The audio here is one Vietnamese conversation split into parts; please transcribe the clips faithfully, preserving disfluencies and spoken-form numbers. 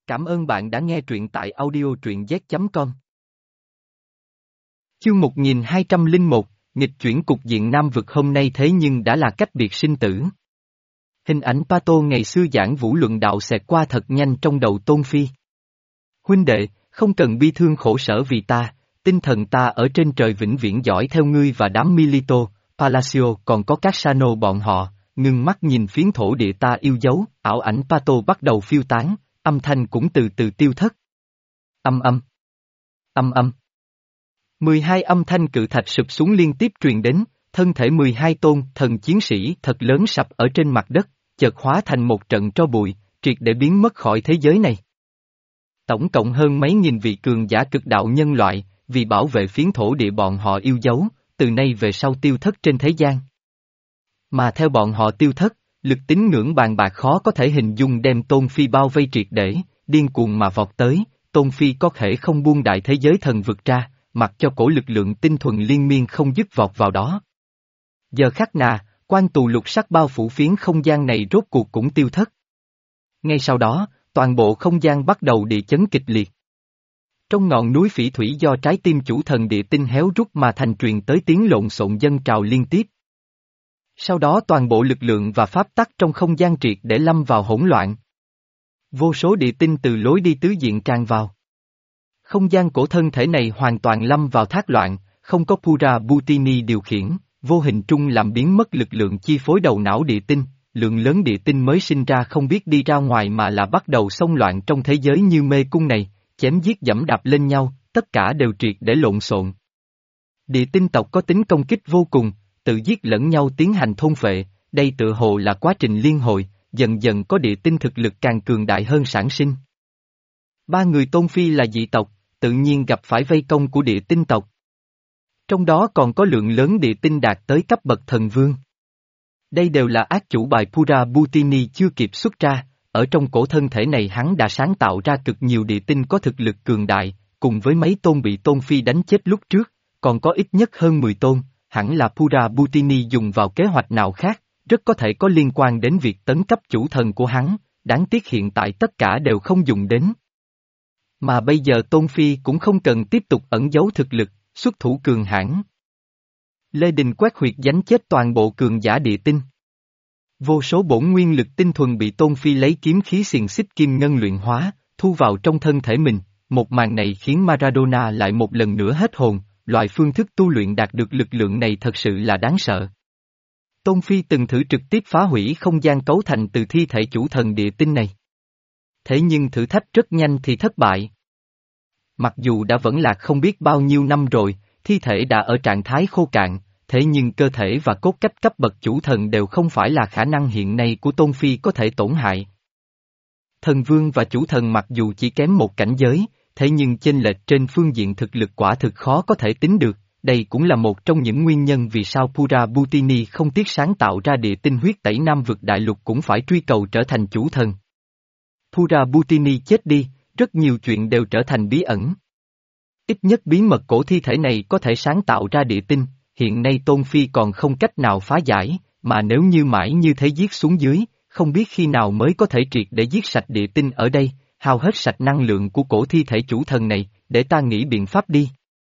Cảm ơn bạn đã nghe truyện tại audio truyện z chấm com. Chương một nghìn hai trăm lẻ một, nghịch chuyển cục diện Nam vực hôm nay thế nhưng đã là cách biệt sinh tử. Hình ảnh Pato ngày xưa giảng vũ luận đạo xẹt qua thật nhanh trong đầu Tôn Phi. Huynh đệ, không cần bi thương khổ sở vì ta, tinh thần ta ở trên trời vĩnh viễn dõi theo ngươi và đám Milito, Palacio còn có các Sano bọn họ, ngưng mắt nhìn phiến thổ địa ta yêu dấu, ảo ảnh Pato bắt đầu phiêu tán, âm thanh cũng từ từ tiêu thất. Âm âm. Âm âm. mười hai âm thanh cự thạch sụp xuống liên tiếp truyền đến, thân thể mười hai tôn thần chiến sĩ thật lớn sập ở trên mặt đất, chợt hóa thành một trận tro bụi, triệt để biến mất khỏi thế giới này. Tổng cộng hơn mấy nghìn vị cường giả cực đạo nhân loại, vì bảo vệ phiến thổ địa bọn họ yêu dấu, từ nay về sau tiêu thất trên thế gian. Mà theo bọn họ tiêu thất, lực tín ngưỡng bàn bạc khó có thể hình dung đem Tôn Phi bao vây triệt để, điên cuồng mà vọt tới, Tôn Phi có thể không buông đại thế giới thần vực ra, mặc cho cổ lực lượng tinh thuần liên miên không dứt vọt vào đó. Giờ khắc nà, quan tù lục sắc bao phủ phiến không gian này rốt cuộc cũng tiêu thất. Ngay sau đó, toàn bộ không gian bắt đầu địa chấn kịch liệt. Trong ngọn núi phỉ thủy do trái tim chủ thần địa tinh héo rút mà thành truyền tới tiếng lộn xộn dân trào liên tiếp. Sau đó toàn bộ lực lượng và pháp tắc trong không gian triệt để lâm vào hỗn loạn. Vô số địa tinh từ lối đi tứ diện tràn vào. Không gian cổ thân thể này hoàn toàn lâm vào thác loạn, không có Pura Butini điều khiển, vô hình trung làm biến mất lực lượng chi phối đầu não địa tinh, lượng lớn địa tinh mới sinh ra không biết đi ra ngoài mà là bắt đầu xông loạn trong thế giới như mê cung này, chém giết dẫm đạp lên nhau, tất cả đều triệt để lộn xộn. Địa tinh tộc có tính công kích vô cùng, tự giết lẫn nhau tiến hành thôn phệ, đây tựa hồ là quá trình liên hồi, dần dần có địa tinh thực lực càng cường đại hơn sản sinh. Ba người Tôn Phi là dị tộc, tự nhiên gặp phải vây công của địa tinh tộc. Trong đó còn có lượng lớn địa tinh đạt tới cấp bậc thần vương. Đây đều là ác chủ bài Pura Butini chưa kịp xuất ra, ở trong cổ thân thể này hắn đã sáng tạo ra cực nhiều địa tinh có thực lực cường đại, cùng với mấy tôn bị Tôn Phi đánh chết lúc trước, còn có ít nhất hơn mười tôn, hẳn là Pura Butini dùng vào kế hoạch nào khác, rất có thể có liên quan đến việc tấn cấp chủ thần của hắn, đáng tiếc hiện tại tất cả đều không dùng đến. Mà bây giờ Tôn Phi cũng không cần tiếp tục ẩn giấu thực lực, xuất thủ cường hãn. Lê Đình quét huyệt đánh chết toàn bộ cường giả địa tinh. Vô số bổn nguyên lực tinh thuần bị Tôn Phi lấy kiếm khí xiềng xích kim ngân luyện hóa, thu vào trong thân thể mình, một màn này khiến Maradona lại một lần nữa hết hồn, loại phương thức tu luyện đạt được lực lượng này thật sự là đáng sợ. Tôn Phi từng thử trực tiếp phá hủy không gian cấu thành từ thi thể chủ thần địa tinh này. Thế nhưng thử thách rất nhanh thì thất bại. Mặc dù đã vẫn lạc không biết bao nhiêu năm rồi, thi thể đã ở trạng thái khô cạn, thế nhưng cơ thể và cốt cách cấp bậc chủ thần đều không phải là khả năng hiện nay của Tôn Phi có thể tổn hại. Thần vương và chủ thần mặc dù chỉ kém một cảnh giới, thế nhưng chênh lệch trên phương diện thực lực quả thực khó có thể tính được, đây cũng là một trong những nguyên nhân vì sao Pura Butini không tiếc sáng tạo ra địa tinh huyết tẩy Nam vực đại lục cũng phải truy cầu trở thành chủ thần. Pura Butini chết đi, rất nhiều chuyện đều trở thành bí ẩn. Ít nhất bí mật cổ thi thể này có thể sáng tạo ra địa tinh, hiện nay Tôn Phi còn không cách nào phá giải, mà nếu như mãi như thế giết xuống dưới, không biết khi nào mới có thể triệt để giết sạch địa tinh ở đây, hao hết sạch năng lượng của cổ thi thể chủ thần này, để ta nghĩ biện pháp đi.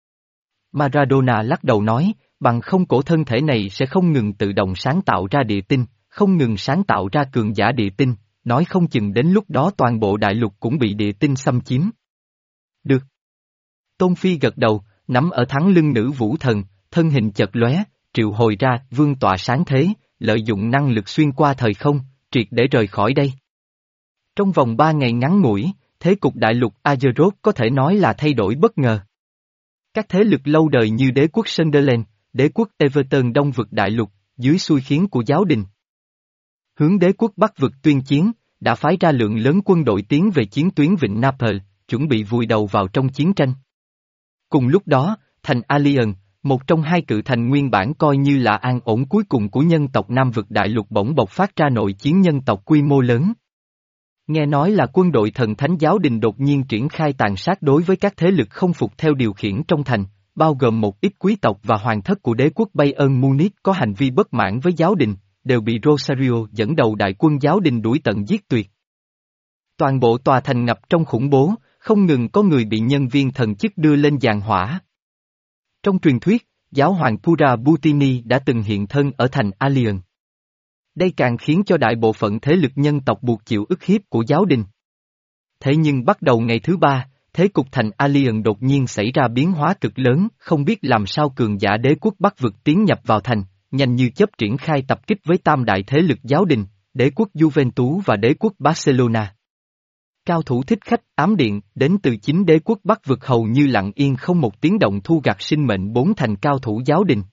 Maradona lắc đầu nói, bằng không cổ thân thể này sẽ không ngừng tự động sáng tạo ra địa tinh, không ngừng sáng tạo ra cường giả địa tinh, nói không chừng đến lúc đó toàn bộ đại lục cũng bị địa tinh xâm chiếm. Được. Tôn Phi gật đầu, nắm ở thắng lưng nữ vũ thần, thân hình chợt lóe, triệu hồi ra vương tọa sáng thế, lợi dụng năng lực xuyên qua thời không, triệt để rời khỏi đây. Trong vòng ba ngày ngắn ngủi, thế cục đại lục Azeroth có thể nói là thay đổi bất ngờ. Các thế lực lâu đời như đế quốc Sunderland, đế quốc Everton đông vực đại lục, dưới xui khiến của giáo đình. Hướng đế quốc Bắc vực tuyên chiến, đã phái ra lượng lớn quân đội tiến về chiến tuyến vịnh Naples, chuẩn bị vùi đầu vào trong chiến tranh. Cùng lúc đó, thành Alien, một trong hai cự thành nguyên bản coi như là an ổn cuối cùng của nhân tộc Nam vực đại lục bỗng bộc phát ra nội chiến nhân tộc quy mô lớn. Nghe nói là quân đội thần thánh giáo đình đột nhiên triển khai tàn sát đối với các thế lực không phục theo điều khiển trong thành, bao gồm một ít quý tộc và hoàng thất của đế quốc Bayern Munich có hành vi bất mãn với giáo đình, đều bị Rosario dẫn đầu đại quân giáo đình đuổi tận giết tuyệt. Toàn bộ tòa thành ngập trong khủng bố, không ngừng có người bị nhân viên thần chức đưa lên giàn hỏa. Trong truyền thuyết, giáo hoàng Pura Butini đã từng hiện thân ở thành Alien. Đây càng khiến cho đại bộ phận thế lực nhân tộc buộc chịu ức hiếp của giáo đình. Thế nhưng bắt đầu ngày thứ ba, thế cục thành Alien đột nhiên xảy ra biến hóa cực lớn, không biết làm sao cường giả đế quốc Bắc vực tiến nhập vào thành, nhanh như chớp triển khai tập kích với tam đại thế lực giáo đình, đế quốc Juventus và đế quốc Barcelona. Cao thủ thích khách ám điện đến từ chính đế quốc Bắc vực hầu như lặng yên không một tiếng động thu gặt sinh mệnh bốn thành cao thủ giáo đình.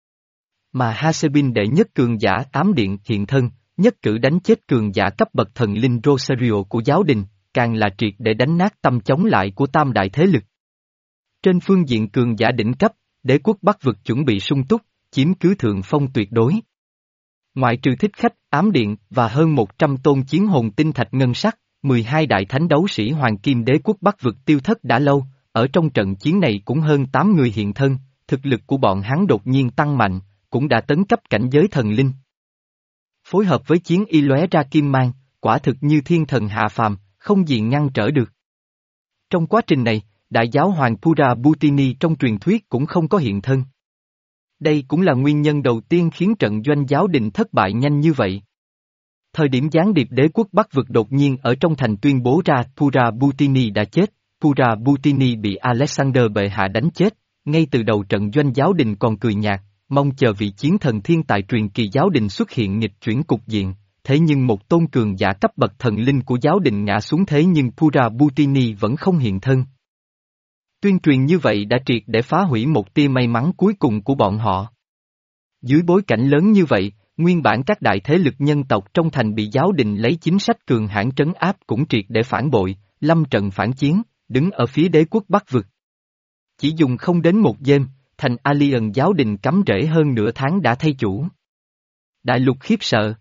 Mà Hasebin đệ nhất cường giả ám điện hiện thân, nhất cử đánh chết cường giả cấp bậc thần linh Rosario của giáo đình, càng là triệt để đánh nát tâm chống lại của tam đại thế lực. Trên phương diện cường giả đỉnh cấp, đế quốc Bắc vực chuẩn bị sung túc, chiếm cứ thượng phong tuyệt đối. Ngoại trừ thích khách, ám điện và hơn một trăm tôn chiến hồn tinh thạch ngân sắc, mười hai đại thánh đấu sĩ hoàng kim đế quốc Bắc vực tiêu thất đã lâu, ở trong trận chiến này cũng hơn tám người hiện thân, thực lực của bọn hắn đột nhiên tăng mạnh, cũng đã tấn cấp cảnh giới thần linh. Phối hợp với chiến y lóe ra kim mang, quả thực như thiên thần hạ phàm, không gì ngăn trở được. Trong quá trình này, đại giáo hoàng Pura Butini trong truyền thuyết cũng không có hiện thân. Đây cũng là nguyên nhân đầu tiên khiến trận doanh giáo đình thất bại nhanh như vậy. Thời điểm gián điệp đế quốc Bắc vực đột nhiên ở trong thành tuyên bố ra Pura Butini đã chết, Pura Butini bị Alexander bệ hạ đánh chết, ngay từ đầu trận doanh giáo đình còn cười nhạt, mong chờ vị chiến thần thiên tài truyền kỳ giáo đình xuất hiện nghịch chuyển cục diện, thế nhưng một tôn cường giả cấp bậc thần linh của giáo đình ngã xuống thế nhưng Pura Butini vẫn không hiện thân. Tuyên truyền như vậy đã triệt để phá hủy một tia may mắn cuối cùng của bọn họ. Dưới bối cảnh lớn như vậy, nguyên bản các đại thế lực nhân tộc trong thành bị giáo đình lấy chính sách cường hãn trấn áp cũng triệt để phản bội, lâm trận phản chiến, đứng ở phía đế quốc Bắc vực. Chỉ dùng không đến một đêm, thành Alien giáo đình cắm rễ hơn nửa tháng đã thay chủ. Đại lục khiếp sợ.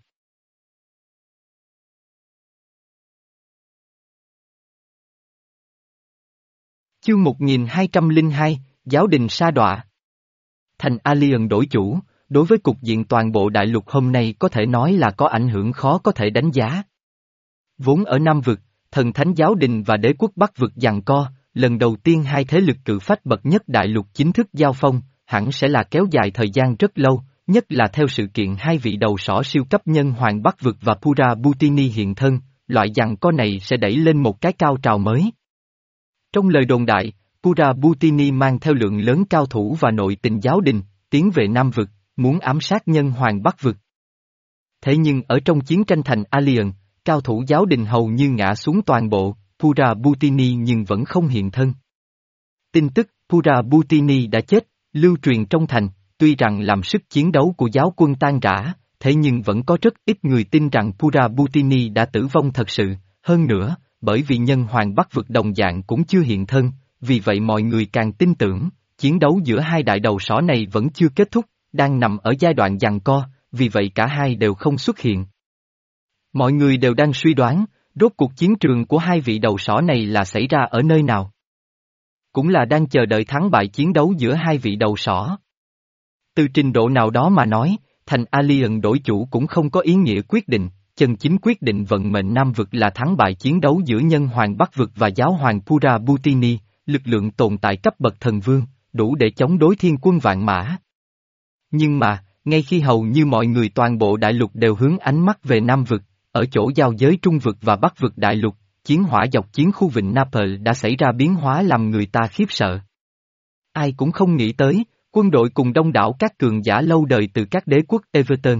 Chương một nghìn hai trăm lẻ hai, Giáo đình sa đọa. Thành Alien đổi chủ, đối với cục diện toàn bộ đại lục hôm nay có thể nói là có ảnh hưởng khó có thể đánh giá. Vốn ở Nam vực, thần thánh giáo đình và đế quốc Bắc vực giằng co, lần đầu tiên hai thế lực cự phách bậc nhất đại lục chính thức giao phong, hẳn sẽ là kéo dài thời gian rất lâu, nhất là theo sự kiện hai vị đầu sỏ siêu cấp nhân hoàng Bắc vực và Pura Butini hiện thân, loại giằng co này sẽ đẩy lên một cái cao trào mới. Trong lời đồn đại, Pura Butini mang theo lượng lớn cao thủ và nội tình giáo đình, tiến về Nam vực, muốn ám sát nhân hoàng Bắc vực. Thế nhưng ở trong chiến tranh thành Alien, cao thủ giáo đình hầu như ngã xuống toàn bộ, Pura Butini nhưng vẫn không hiện thân. Tin tức Pura Butini đã chết, lưu truyền trong thành, tuy rằng làm sức chiến đấu của giáo quân tan rã, thế nhưng vẫn có rất ít người tin rằng Pura Butini đã tử vong thật sự, hơn nữa, bởi vì nhân hoàng Bắc vực đồng dạng cũng chưa hiện thân, vì vậy mọi người càng tin tưởng, chiến đấu giữa hai đại đầu sỏ này vẫn chưa kết thúc, đang nằm ở giai đoạn giằng co, vì vậy cả hai đều không xuất hiện. Mọi người đều đang suy đoán, rốt cuộc chiến trường của hai vị đầu sỏ này là xảy ra ở nơi nào. Cũng là đang chờ đợi thắng bại chiến đấu giữa hai vị đầu sỏ. Từ trình độ nào đó mà nói, thành Alien đổi chủ cũng không có ý nghĩa quyết định, chân chính quyết định vận mệnh Nam vực là thắng bại chiến đấu giữa nhân hoàng Bắc vực và giáo hoàng Pura Butini, lực lượng tồn tại cấp bậc thần vương, đủ để chống đối thiên quân vạn mã. Nhưng mà, ngay khi hầu như mọi người toàn bộ đại lục đều hướng ánh mắt về Nam vực, ở chỗ giao giới Trung vực và Bắc vực đại lục, chiến hỏa dọc chiến khu vịnh Naples đã xảy ra biến hóa làm người ta khiếp sợ. Ai cũng không nghĩ tới, quân đội cùng đông đảo các cường giả lâu đời từ các đế quốc Everton,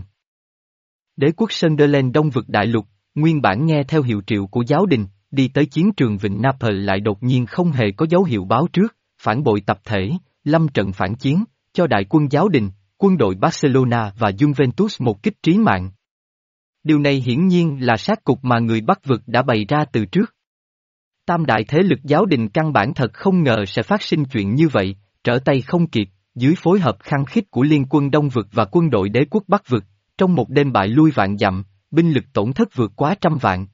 đế quốc Sunderland đông vực đại lục, nguyên bản nghe theo hiệu triệu của giáo đình, đi tới chiến trường vịnh Naples lại đột nhiên không hề có dấu hiệu báo trước, phản bội tập thể, lâm trận phản chiến, cho đại quân giáo đình, quân đội Barcelona và Juventus một kích trí mạng. Điều này hiển nhiên là sát cục mà người Bắc vực đã bày ra từ trước. Tam đại thế lực giáo đình căn bản thật không ngờ sẽ phát sinh chuyện như vậy, trở tay không kịp, dưới phối hợp khăng khít của liên quân Đông vực và quân đội đế quốc Bắc vực, trong một đêm bại lui vạn dặm, binh lực tổn thất vượt quá trăm vạn.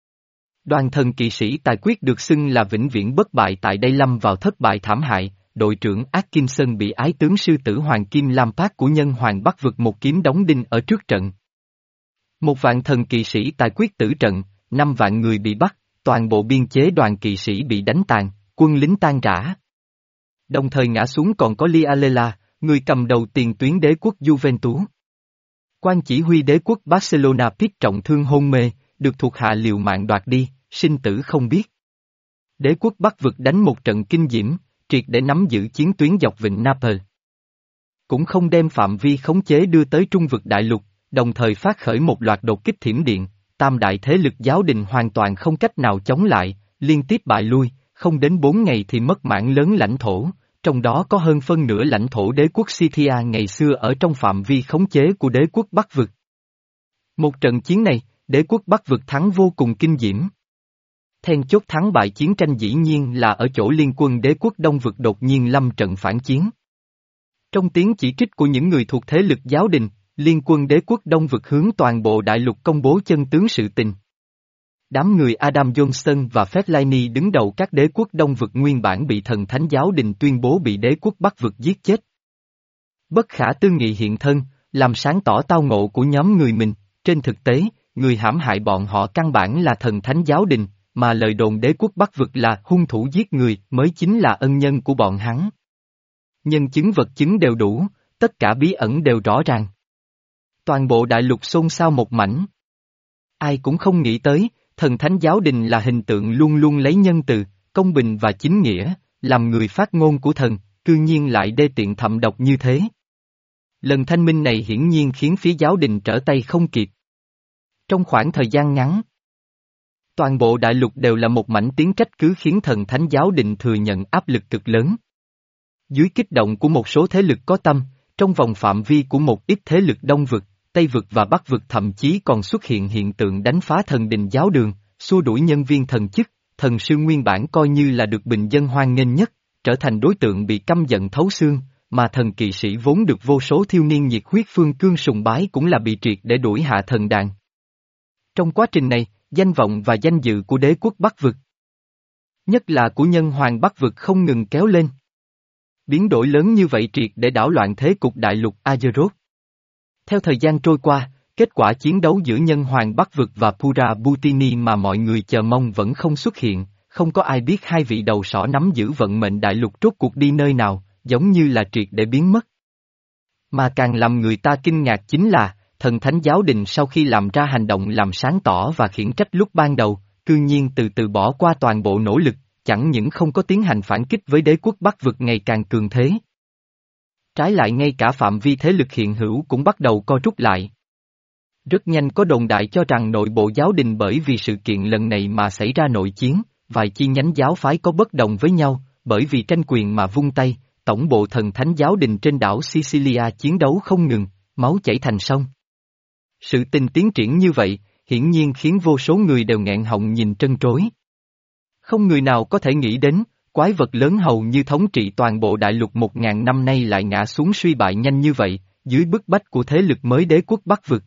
Đoàn thần kỵ sĩ tài quyết được xưng là vĩnh viễn bất bại tại đây lâm vào thất bại thảm hại, đội trưởng Atkinson bị ái tướng sư tử Hoàng Kim Lam Phát của nhân hoàng Bắc vực một kiếm đóng đinh ở trước trận. Một vạn thần kỵ sĩ tài quyết tử trận, năm vạn người bị bắt, toàn bộ biên chế đoàn kỵ sĩ bị đánh tàn, quân lính tan rã. Đồng thời ngã xuống còn có Lialela, người cầm đầu tiền tuyến đế quốc Juventus. Quan chỉ huy đế quốc Barcelona Pitt trọng thương hôn mê, được thuộc hạ liều mạng đoạt đi, sinh tử không biết. Đế quốc Bắc vực đánh một trận kinh diễm, triệt để nắm giữ chiến tuyến dọc vịnh Naples. Cũng không đem phạm vi khống chế đưa tới trung vực đại lục, đồng thời phát khởi một loạt đột kích thiểm điện, tam đại thế lực giáo đình hoàn toàn không cách nào chống lại, liên tiếp bại lui, không đến bốn ngày thì mất mảng lớn lãnh thổ, trong đó có hơn phân nửa lãnh thổ đế quốc Scythia ngày xưa ở trong phạm vi khống chế của đế quốc Bắc vực. Một trận chiến này, đế quốc Bắc vực thắng vô cùng kinh diễm. Then chốt thắng bại chiến tranh dĩ nhiên là ở chỗ liên quân đế quốc Đông vực đột nhiên lâm trận phản chiến. Trong tiếng chỉ trích của những người thuộc thế lực giáo đình, liên quân đế quốc Đông vực hướng toàn bộ đại lục công bố chân tướng sự tình. Đám người Adam Johnston và Fellaini đứng đầu các đế quốc Đông vực nguyên bản bị thần thánh giáo đình tuyên bố bị đế quốc Bắc vực giết chết. Bất khả tư nghị hiện thân, làm sáng tỏ tao ngộ của nhóm người mình, trên thực tế, người hãm hại bọn họ căn bản là thần thánh giáo đình, mà lời đồn đế quốc Bắc vực là hung thủ giết người mới chính là ân nhân của bọn hắn. Nhân chứng vật chứng đều đủ, tất cả bí ẩn đều rõ ràng. Toàn bộ đại lục xôn xao một mảnh. Ai cũng không nghĩ tới, thần thánh giáo đình là hình tượng luôn luôn lấy nhân từ, công bình và chính nghĩa, làm người phát ngôn của thần, cư nhiên lại đê tiện thậm độc như thế. Lần thanh minh này hiển nhiên khiến phía giáo đình trở tay không kịp. Trong khoảng thời gian ngắn, toàn bộ đại lục đều là một mảnh tiếng trách cứ khiến thần thánh giáo đình thừa nhận áp lực cực lớn. Dưới kích động của một số thế lực có tâm, trong vòng phạm vi của một ít thế lực Đông vực, Tây vực và Bắc vực thậm chí còn xuất hiện hiện tượng đánh phá thần đình giáo đường, xua đuổi nhân viên thần chức, thần sư nguyên bản coi như là được bình dân hoan nghênh nhất, trở thành đối tượng bị căm giận thấu xương, mà thần kỵ sĩ vốn được vô số thiếu niên nhiệt huyết phương cương sùng bái cũng là bị triệt để đuổi hạ thần đàn. Trong quá trình này, danh vọng và danh dự của đế quốc Bắc vực, nhất là của nhân hoàng Bắc vực không ngừng kéo lên. Biến đổi lớn như vậy triệt để đảo loạn thế cục đại lục Azeroth. Theo thời gian trôi qua, kết quả chiến đấu giữa nhân hoàng Bắc vực và Pura Butini mà mọi người chờ mong vẫn không xuất hiện, không có ai biết hai vị đầu sỏ nắm giữ vận mệnh đại lục rốt cuộc đi nơi nào, giống như là triệt để biến mất. Mà càng làm người ta kinh ngạc chính là, thần thánh giáo đình sau khi làm ra hành động làm sáng tỏ và khiển trách lúc ban đầu, cư nhiên từ từ bỏ qua toàn bộ nỗ lực, chẳng những không có tiến hành phản kích với đế quốc Bắc vực ngày càng cường thế. Trái lại ngay cả phạm vi thế lực hiện hữu cũng bắt đầu co rút lại. Rất nhanh có đồn đại cho rằng nội bộ giáo đình bởi vì sự kiện lần này mà xảy ra nội chiến, vài chi nhánh giáo phái có bất đồng với nhau, bởi vì tranh quyền mà vung tay, tổng bộ thần thánh giáo đình trên đảo Sicilia chiến đấu không ngừng, máu chảy thành sông. Sự tình tiến triển như vậy, hiển nhiên khiến vô số người đều nghẹn họng nhìn trân trối. Không người nào có thể nghĩ đến, quái vật lớn hầu như thống trị toàn bộ đại lục một ngàn năm nay lại ngã xuống suy bại nhanh như vậy, dưới bức bách của thế lực mới đế quốc Bắc vực.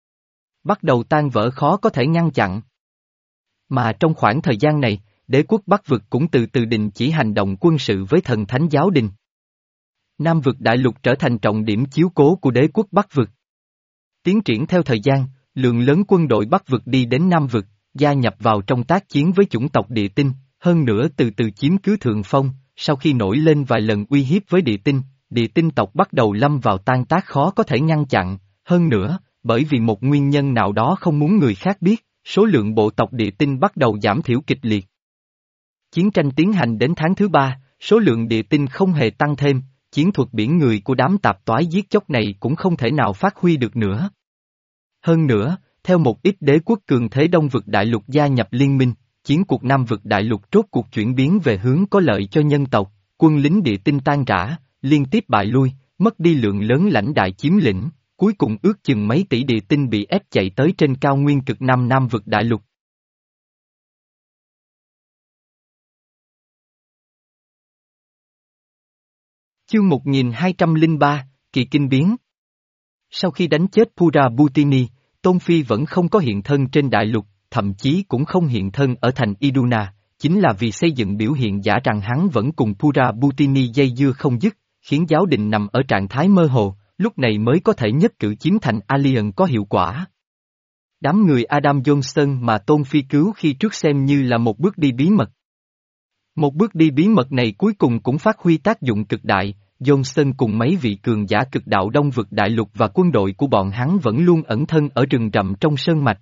Bắt đầu tan vỡ khó có thể ngăn chặn. Mà trong khoảng thời gian này, đế quốc Bắc vực cũng từ từ đình chỉ hành động quân sự với thần thánh giáo đình. Nam vực đại lục trở thành trọng điểm chiếu cố của đế quốc Bắc vực. Tiến triển theo thời gian, lượng lớn quân đội Bắc vực đi đến Nam vực, gia nhập vào trong tác chiến với chủng tộc địa tinh, hơn nữa từ từ chiếm cứ thượng phong, sau khi nổi lên vài lần uy hiếp với địa tinh, địa tinh tộc bắt đầu lâm vào tan tác khó có thể ngăn chặn, hơn nữa, bởi vì một nguyên nhân nào đó không muốn người khác biết, số lượng bộ tộc địa tinh bắt đầu giảm thiểu kịch liệt. Chiến tranh tiến hành đến tháng thứ ba, số lượng địa tinh không hề tăng thêm, chiến thuật biển người của đám tạp toái giết chóc này cũng không thể nào phát huy được nữa. Hơn nữa, theo một ít đế quốc cường thế Đông vực đại lục gia nhập liên minh, chiến cuộc Nam vực đại lục rốt cuộc chuyển biến về hướng có lợi cho nhân tộc, quân lính địa tinh tan rã, liên tiếp bại lui, mất đi lượng lớn lãnh đại chiếm lĩnh, cuối cùng ước chừng mấy tỷ địa tinh bị ép chạy tới trên cao nguyên cực Nam Nam vực đại lục. Chương một nghìn hai trăm lẻ ba, Kỳ kinh biến. Sau khi đánh chết Pura Butini, Tôn Phi vẫn không có hiện thân trên đại lục, thậm chí cũng không hiện thân ở thành Iduna, chính là vì xây dựng biểu hiện giả rằng hắn vẫn cùng Pura Butini dây dưa không dứt, khiến giáo đình nằm ở trạng thái mơ hồ, lúc này mới có thể nhất cử chiếm thành Alien có hiệu quả. Đám người Adam Johnson mà Tôn Phi cứu khi trước xem như là một bước đi bí mật. Một bước đi bí mật này cuối cùng cũng phát huy tác dụng cực đại, Johnson cùng mấy vị cường giả cực đạo Đông vực đại lục và quân đội của bọn hắn vẫn luôn ẩn thân ở rừng rậm trong sơn mạch.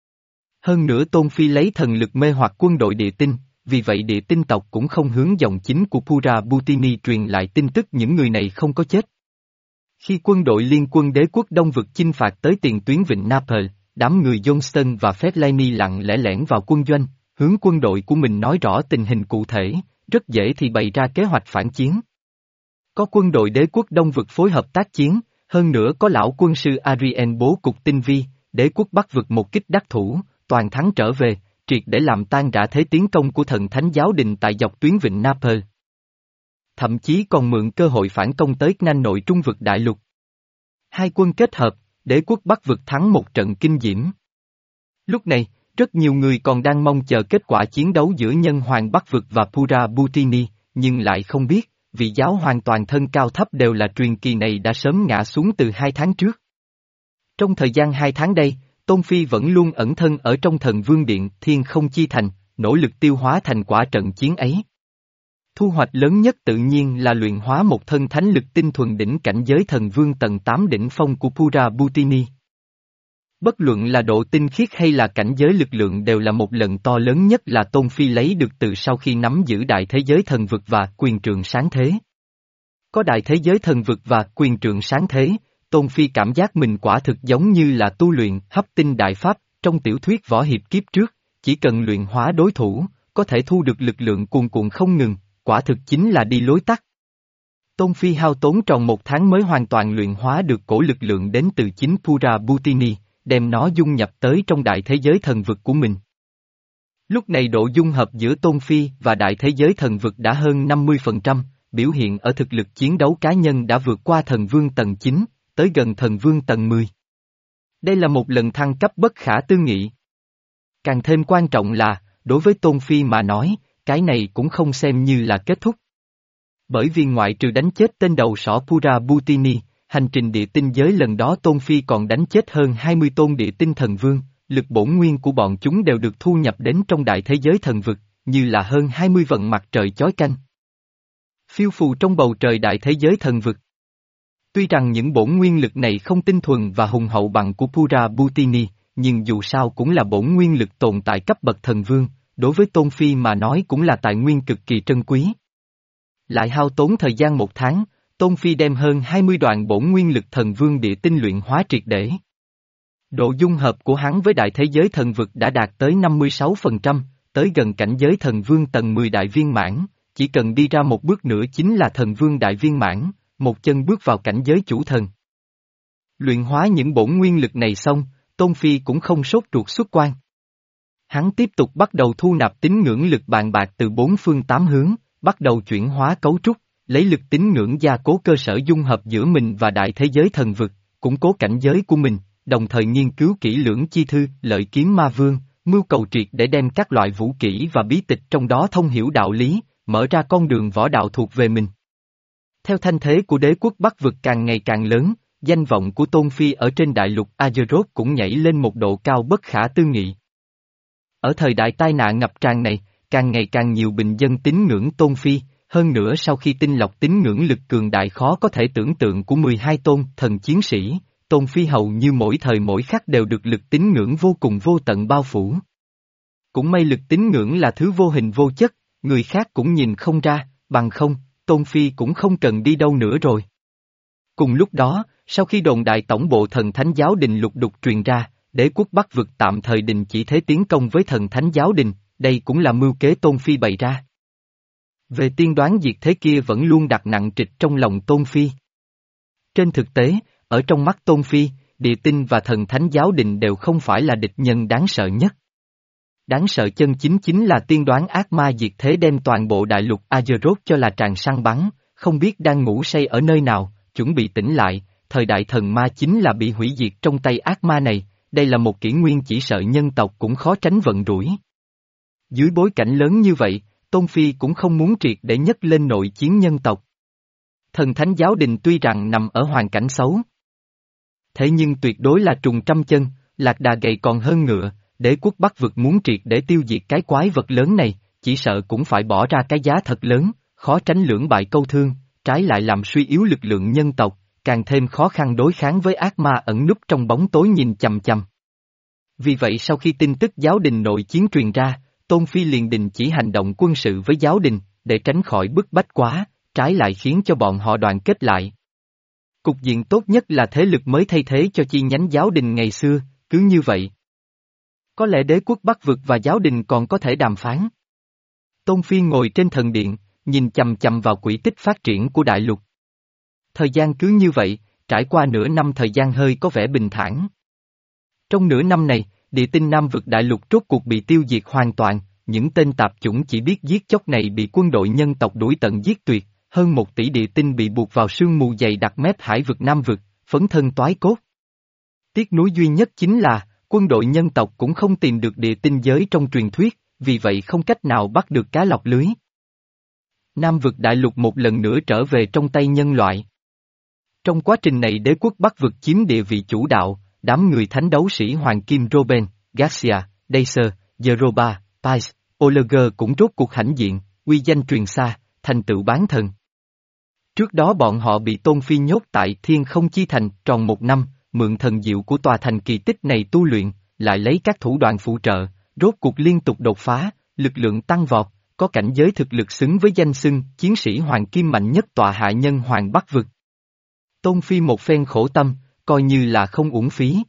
Hơn nữa Tôn Phi lấy thần lực mê hoặc quân đội địa tinh, vì vậy địa tinh tộc cũng không hướng dòng chính của Pura Butini truyền lại tin tức những người này không có chết. Khi quân đội liên quân đế quốc Đông vực chinh phạt tới tiền tuyến vịnh Naples, đám người Johnson và Fellaini lặng lẽ lẻn vào quân doanh, hướng quân đội của mình nói rõ tình hình cụ thể, rất dễ thì bày ra kế hoạch phản chiến. Có quân đội đế quốc Đông vực phối hợp tác chiến, hơn nữa có lão quân sư Arien bố cục tinh vi, đế quốc Bắc vực một kích đắc thủ, toàn thắng trở về, triệt để làm tan rã thế tiến công của thần thánh giáo đình tại dọc tuyến vịnh Naples. Thậm chí còn mượn cơ hội phản công tới Knan nội trung vực đại lục. Hai quân kết hợp, đế quốc Bắc vực thắng một trận kinh diễm. Lúc này, rất nhiều người còn đang mong chờ kết quả chiến đấu giữa nhân hoàng Bắc vực và Pura Butini, nhưng lại không biết, vị giáo hoàng toàn thân cao thấp đều là truyền kỳ này đã sớm ngã xuống từ hai tháng trước. Trong thời gian hai tháng đây, Tôn Phi vẫn luôn ẩn thân ở trong thần vương điện Thiên Không Chi Thành, nỗ lực tiêu hóa thành quả trận chiến ấy. Thu hoạch lớn nhất tự nhiên là luyện hóa một thân thánh lực tinh thuần đỉnh cảnh giới thần vương tầng tám đỉnh phong của Pura Butini. Bất luận là độ tinh khiết hay là cảnh giới lực lượng đều là một lần to lớn nhất là Tôn Phi lấy được từ sau khi nắm giữ đại thế giới thần vực và quyền trượng sáng thế. Có đại thế giới thần vực và quyền trượng sáng thế, Tôn Phi cảm giác mình quả thực giống như là tu luyện hấp tinh đại pháp trong tiểu thuyết võ hiệp kiếp trước, chỉ cần luyện hóa đối thủ, có thể thu được lực lượng cuồn cuộn không ngừng, quả thực chính là đi lối tắt. Tôn Phi hao tốn tròn một tháng mới hoàn toàn luyện hóa được cổ lực lượng đến từ chính Pura Butini, đem nó dung nhập tới trong đại thế giới thần vực của mình. Lúc này độ dung hợp giữa Tôn Phi và đại thế giới thần vực đã hơn năm mươi phần trăm, biểu hiện ở thực lực chiến đấu cá nhân đã vượt qua thần vương tầng chín, tới gần thần vương tầng mười. Đây là một lần thăng cấp bất khả tư nghị. Càng thêm quan trọng là, đối với Tôn Phi mà nói, cái này cũng không xem như là kết thúc. Bởi vì ngoại trừ đánh chết tên đầu sỏ Pura Butini, hành trình địa tinh giới lần đó Tôn Phi còn đánh chết hơn hai mươi tôn địa tinh thần vương, lực bổn nguyên của bọn chúng đều được thu nhập đến trong đại thế giới thần vực, như là hơn hai mươi vận mặt trời chói canh. Phiêu phù trong bầu trời đại thế giới thần vực. Tuy rằng những bổn nguyên lực này không tinh thuần và hùng hậu bằng của Pura Butini, nhưng dù sao cũng là bổn nguyên lực tồn tại cấp bậc thần vương, đối với Tôn Phi mà nói cũng là tài nguyên cực kỳ trân quý. Lại hao tốn thời gian một tháng, Tôn Phi đem hơn hai mươi đoạn bổn nguyên lực thần vương địa tinh luyện hóa triệt để. Độ dung hợp của hắn với đại thế giới thần vực đã đạt tới năm mươi sáu phần trăm, tới gần cảnh giới thần vương tầng mười đại viên mãn, chỉ cần đi ra một bước nữa chính là thần vương đại viên mãn, một chân bước vào cảnh giới chủ thần. Luyện hóa những bổn nguyên lực này xong, Tôn Phi cũng không sốt ruột xuất quan. Hắn tiếp tục bắt đầu thu nạp tín ngưỡng lực bàn bạc từ bốn phương tám hướng, bắt đầu chuyển hóa cấu trúc, lấy lực tín ngưỡng gia cố cơ sở dung hợp giữa mình và đại thế giới thần vực, củng cố cảnh giới của mình, đồng thời nghiên cứu kỹ lưỡng chi thư, lợi kiếm ma vương, mưu cầu triệt để đem các loại vũ kỹ và bí tịch trong đó thông hiểu đạo lý, mở ra con đường võ đạo thuộc về mình. Theo thanh thế của đế quốc Bắc vực càng ngày càng lớn, danh vọng của Tôn Phi ở trên đại lục Azeroth cũng nhảy lên một độ cao bất khả tư nghị. Ở thời đại tai nạn ngập tràn này, càng ngày càng nhiều bình dân tín ngưỡng Tôn Phi, hơn nữa sau khi tinh lọc tín ngưỡng lực cường đại khó có thể tưởng tượng của mười hai tôn thần chiến sĩ, Tôn Phi hầu như mỗi thời mỗi khắc đều được lực tín ngưỡng vô cùng vô tận bao phủ. Cũng may lực tín ngưỡng là thứ vô hình vô chất, người khác cũng nhìn không ra, bằng không, Tôn Phi cũng không cần đi đâu nữa rồi. Cùng lúc đó, sau khi đồn đại tổng bộ thần thánh giáo đình lục đục truyền ra, đế quốc Bắc vực tạm thời đình chỉ thế tiến công với thần thánh giáo đình, đây cũng là mưu kế Tôn Phi bày ra. Về tiên đoán diệt thế kia vẫn luôn đặt nặng trịch trong lòng Tôn Phi. Trên thực tế, ở trong mắt Tôn Phi, địa tinh và thần thánh giáo đình đều không phải là địch nhân đáng sợ nhất. Đáng sợ chân chính chính là tiên đoán ác ma diệt thế đem toàn bộ đại lục Azeroth cho là tràn săn bắn, không biết đang ngủ say ở nơi nào, chuẩn bị tỉnh lại, thời đại thần ma chính là bị hủy diệt trong tay ác ma này, đây là một kỷ nguyên chỉ sợ nhân tộc cũng khó tránh vận rủi. Dưới bối cảnh lớn như vậy, Tôn Phi cũng không muốn triệt để nhấc lên nội chiến nhân tộc. Thần thánh giáo đình tuy rằng nằm ở hoàn cảnh xấu, thế nhưng tuyệt đối là trùng trăm chân, Lạc đà gầy còn hơn ngựa, đế quốc Bắc vực muốn triệt để tiêu diệt cái quái vật lớn này, chỉ sợ cũng phải bỏ ra cái giá thật lớn, khó tránh lưỡng bại câu thương, trái lại làm suy yếu lực lượng nhân tộc, càng thêm khó khăn đối kháng với ác ma ẩn núp trong bóng tối nhìn chằm chằm. Vì vậy sau khi tin tức giáo đình nội chiến truyền ra, Tôn Phi liền đình chỉ hành động quân sự với giáo đình, để tránh khỏi bức bách quá, trái lại khiến cho bọn họ đoàn kết lại. Cục diện tốt nhất là thế lực mới thay thế cho chi nhánh giáo đình ngày xưa, cứ như vậy. Có lẽ đế quốc Bắc vực và giáo đình còn có thể đàm phán. Tôn Phi ngồi trên thần điện, nhìn chằm chằm vào quỹ tích phát triển của đại lục. Thời gian cứ như vậy, trải qua nửa năm thời gian hơi có vẻ bình thản. Trong nửa năm này, địa tinh Nam vực đại lục rốt cuộc bị tiêu diệt hoàn toàn, những tên tạp chủng chỉ biết giết chóc này bị quân đội nhân tộc đuổi tận giết tuyệt, hơn một tỷ địa tinh bị buộc vào sương mù dày đặc mép hải vực Nam vực, phấn thân toái cốt. Tiếc nuối duy nhất chính là, quân đội nhân tộc cũng không tìm được địa tinh giới trong truyền thuyết, vì vậy không cách nào bắt được cá lọc lưới. Nam vực đại lục một lần nữa trở về trong tay nhân loại. Trong quá trình này đế quốc Bắc vực chiếm địa vị chủ đạo, đám người thánh đấu sĩ Hoàng Kim Roben, Garcia, Dacer, Jeroba, Pais, Oleger cũng rốt cuộc hãnh diện, uy danh truyền xa, thành tựu bán thần. Trước đó bọn họ bị Tôn Phi nhốt tại Thiên Không Chi Thành tròn một năm, mượn thần diệu của tòa thành kỳ tích này tu luyện, lại lấy các thủ đoạn phụ trợ, rốt cuộc liên tục đột phá, lực lượng tăng vọt, có cảnh giới thực lực xứng với danh xưng chiến sĩ Hoàng Kim mạnh nhất tọa hạ nhân Hoàng Bắc vực. Tôn Phi một phen khổ tâm, coi như là không uổng phí.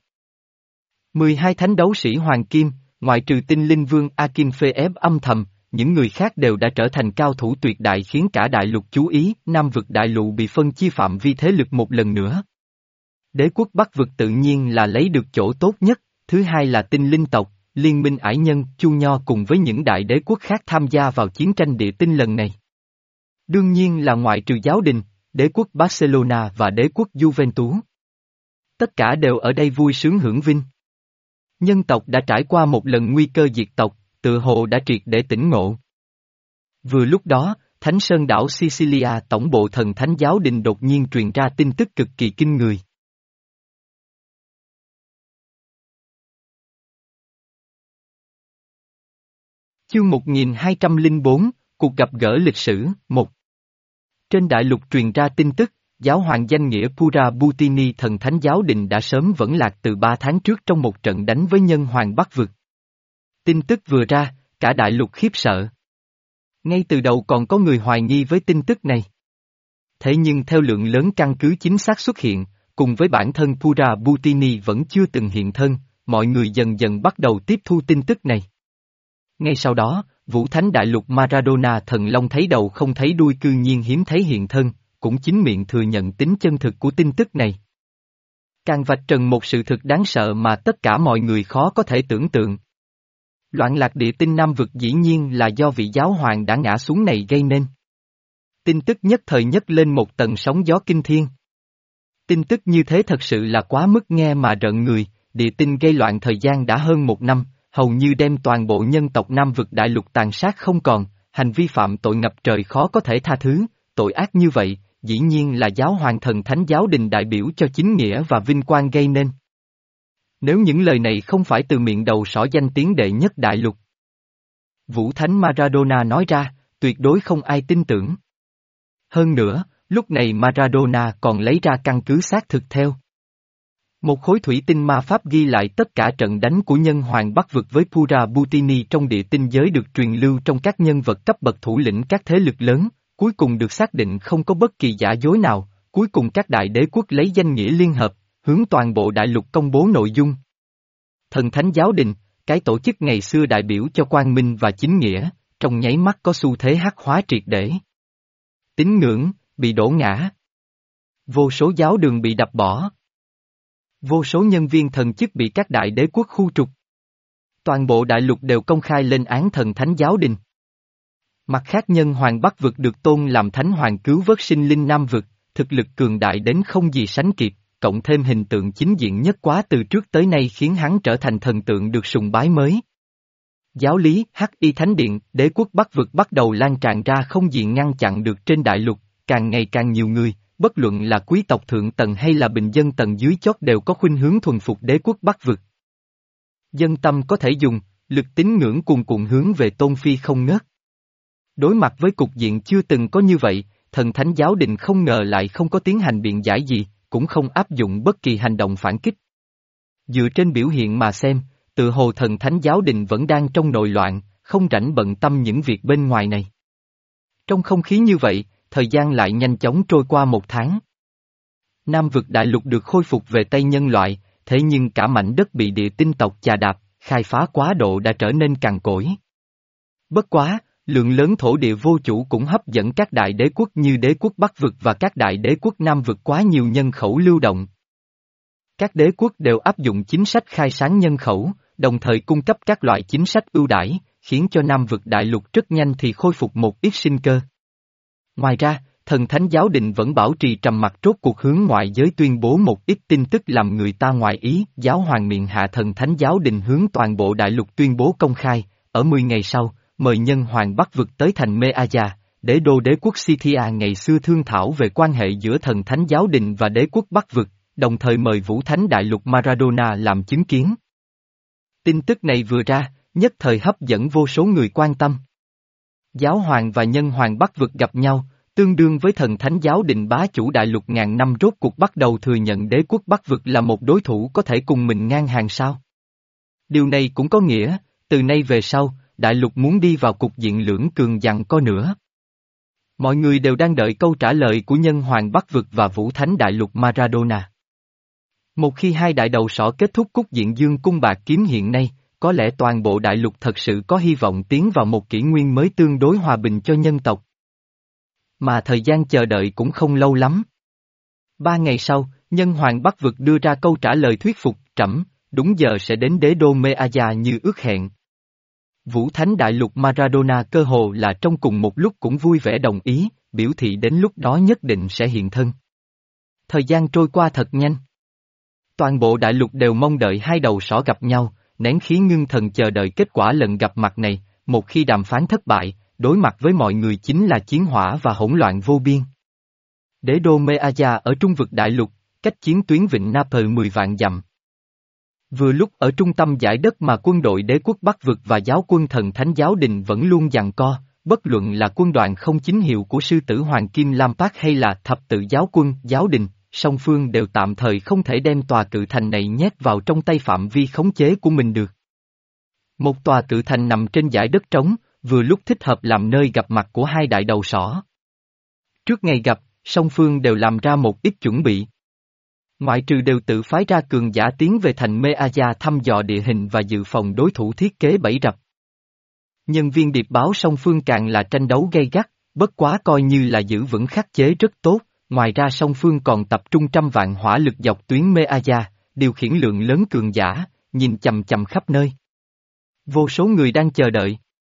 mười hai thánh đấu sĩ Hoàng Kim, ngoại trừ tinh linh vương Akin Phê ép âm thầm, những người khác đều đã trở thành cao thủ tuyệt đại khiến cả đại lục chú ý, Nam vực đại lục bị phân chia phạm vi thế lực một lần nữa. Đế quốc Bắc vực tự nhiên là lấy được chỗ tốt nhất, thứ hai là tinh linh tộc, liên minh ải nhân, Chu Nho cùng với những đại đế quốc khác tham gia vào chiến tranh địa tinh lần này. Đương nhiên là ngoại trừ giáo đình, đế quốc Barcelona và đế quốc Juventus. Tất cả đều ở đây vui sướng hưởng vinh. Nhân tộc đã trải qua một lần nguy cơ diệt tộc, tự hồ đã triệt để tỉnh ngộ. Vừa lúc đó, Thánh Sơn đảo Sicilia tổng bộ thần thánh giáo đình đột nhiên truyền ra tin tức cực kỳ kinh người. Chương một nghìn hai trăm lẻ bốn, cuộc gặp gỡ lịch sử, một. Trên đại lục truyền ra tin tức, giáo hoàng danh nghĩa Pura Butini thần thánh giáo đình đã sớm vẫn lạc từ ba tháng trước trong một trận đánh với nhân hoàng Bắc vực. Tin tức vừa ra, cả đại lục khiếp sợ. Ngay từ đầu còn có người hoài nghi với tin tức này. Thế nhưng theo lượng lớn căn cứ chính xác xuất hiện, cùng với bản thân Pura Butini vẫn chưa từng hiện thân, mọi người dần dần bắt đầu tiếp thu tin tức này. Ngay sau đó, Vũ Thánh Đại Lục Maradona thần long thấy đầu không thấy đuôi cư nhiên hiếm thấy hiện thân, cũng chính miệng thừa nhận tính chân thực của tin tức này. Càng vạch trần một sự thực đáng sợ mà tất cả mọi người khó có thể tưởng tượng. Loạn lạc địa tinh Nam vực dĩ nhiên là do vị giáo hoàng đã ngã xuống này gây nên. Tin tức nhất thời nhất lên một tầng sóng gió kinh thiên. Tin tức như thế thật sự là quá mức nghe mà rợn người, địa tinh gây loạn thời gian đã hơn một năm, hầu như đem toàn bộ nhân tộc Nam vực đại lục tàn sát không còn, hành vi phạm tội ngập trời khó có thể tha thứ, tội ác như vậy, dĩ nhiên là giáo hoàng thần thánh giáo đình đại biểu cho chính nghĩa và vinh quang gây nên. Nếu những lời này không phải từ miệng đầu sỏ danh tiếng đệ nhất đại lục, Vũ Thánh Maradona nói ra, tuyệt đối không ai tin tưởng. Hơn nữa, lúc này Maradona còn lấy ra căn cứ xác thực theo. Một khối thủy tinh ma pháp ghi lại tất cả trận đánh của nhân hoàng Bắc vực với Pura Butini trong địa tinh giới được truyền lưu trong các nhân vật cấp bậc thủ lĩnh các thế lực lớn, cuối cùng được xác định không có bất kỳ giả dối nào, cuối cùng các đại đế quốc lấy danh nghĩa liên hợp, hướng toàn bộ đại lục công bố nội dung. Thần Thánh Giáo Đình, cái tổ chức ngày xưa đại biểu cho quang minh và chính nghĩa, trong nháy mắt có xu thế hắc hóa triệt để. Tín ngưỡng, bị đổ ngã. Vô số giáo đường bị đập bỏ. Vô số nhân viên thần chức bị các đại đế quốc khu trục. Toàn bộ đại lục đều công khai lên án Thần Thánh Giáo Đình. Mặt khác nhân hoàng Bắc vực được tôn làm Thánh Hoàng cứu vớt sinh linh Nam vực, thực lực cường đại đến không gì sánh kịp, cộng thêm hình tượng chính diện nhất quá từ trước tới nay khiến hắn trở thành thần tượng được sùng bái mới. Giáo lý, Hắc Y Thánh Điện, đế quốc Bắc vực bắt đầu lan tràn ra không gì ngăn chặn được trên đại lục, càng ngày càng nhiều người, bất luận là quý tộc thượng tầng hay là bình dân tầng dưới chót đều có khuynh hướng thuần phục đế quốc Bắc vực. Dân tâm có thể dùng, lực tín ngưỡng cuồn cuộn hướng về Tôn Phi không ngớt. Đối mặt với cục diện chưa từng có như vậy, thần thánh giáo đình không ngờ lại không có tiến hành biện giải gì, cũng không áp dụng bất kỳ hành động phản kích. Dựa trên biểu hiện mà xem, tự hồ thần thánh giáo đình vẫn đang trong nội loạn, không rảnh bận tâm những việc bên ngoài này. Trong không khí như vậy, thời gian lại nhanh chóng trôi qua một tháng. Nam vực đại lục được khôi phục về tay nhân loại, thế nhưng cả mảnh đất bị địa tinh tộc chà đạp, khai phá quá độ đã trở nên cằn cỗi. Bất quá, lượng lớn thổ địa vô chủ cũng hấp dẫn các đại đế quốc như đế quốc Bắc vực và các đại đế quốc Nam vực quá nhiều nhân khẩu lưu động. Các đế quốc đều áp dụng chính sách khai sáng nhân khẩu, đồng thời cung cấp các loại chính sách ưu đãi, khiến cho Nam vực đại lục rất nhanh thì khôi phục một ít sinh cơ. Ngoài ra, thần thánh giáo đình vẫn bảo trì trầm mặc rốt cuộc hướng ngoại giới tuyên bố một ít tin tức làm người ta ngoại ý. Giáo hoàng miệng hạ thần thánh giáo đình hướng toàn bộ đại lục tuyên bố công khai, ở mười ngày sau, mời nhân hoàng Bắc vực tới thành Meaya, đế đô đế quốc Scythia ngày xưa thương thảo về quan hệ giữa thần thánh giáo đình và đế quốc Bắc vực, đồng thời mời vũ thánh đại lục Maradona làm chứng kiến. Tin tức này vừa ra, nhất thời hấp dẫn vô số người quan tâm. Giáo hoàng và nhân hoàng Bắc vực gặp nhau, tương đương với thần thánh giáo đình bá chủ đại lục ngàn năm rốt cuộc bắt đầu thừa nhận đế quốc Bắc vực là một đối thủ có thể cùng mình ngang hàng sao. Điều này cũng có nghĩa, từ nay về sau, đại lục muốn đi vào cục diện lưỡng cường giằng co nữa. Mọi người đều đang đợi câu trả lời của nhân hoàng Bắc vực và vũ thánh đại lục Maradona. Một khi hai đại đầu sỏ kết thúc cục diện dương cung bạc kiếm hiện nay, có lẽ toàn bộ đại lục thật sự có hy vọng tiến vào một kỷ nguyên mới tương đối hòa bình cho nhân tộc. Mà thời gian chờ đợi cũng không lâu lắm. Ba ngày sau, nhân hoàng Bắc vực đưa ra câu trả lời thuyết phục, trẫm, đúng giờ sẽ đến đế đô Meaya như ước hẹn. Vũ thánh đại lục Maradona cơ hồ là trong cùng một lúc cũng vui vẻ đồng ý, biểu thị đến lúc đó nhất định sẽ hiện thân. Thời gian trôi qua thật nhanh. Toàn bộ đại lục đều mong đợi hai đầu sỏ gặp nhau, nén khí ngưng thần chờ đợi kết quả lần gặp mặt này, một khi đàm phán thất bại, đối mặt với mọi người chính là chiến hỏa và hỗn loạn vô biên. Đế đô Meaya ở trung vực đại lục, cách chiến tuyến vịnh Naples mười vạn dặm. Vừa lúc ở trung tâm giải đất mà quân đội đế quốc Bắc vực và giáo quân thần thánh giáo đình vẫn luôn giằng co, bất luận là quân đoàn không chính hiệu của sư tử Hoàng Kim Lam Park hay là thập tự giáo quân, giáo đình, song phương đều tạm thời không thể đem tòa cự thành này nhét vào trong tay phạm vi khống chế của mình được. Một tòa cự thành nằm trên dải đất trống, vừa lúc thích hợp làm nơi gặp mặt của hai đại đầu sỏ. Trước ngày gặp, song phương đều làm ra một ít chuẩn bị. Ngoại trừ đều tự phái ra cường giả tiến về thành Meaya thăm dò địa hình và dự phòng đối thủ thiết kế bẫy rập. Nhân viên điệp báo song phương càng là tranh đấu gay gắt, bất quá coi như là giữ vững khắc chế rất tốt, ngoài ra song phương còn tập trung trăm vạn hỏa lực dọc tuyến Meaya, điều khiển lượng lớn cường giả, nhìn chằm chằm khắp nơi. Vô số người đang chờ đợi.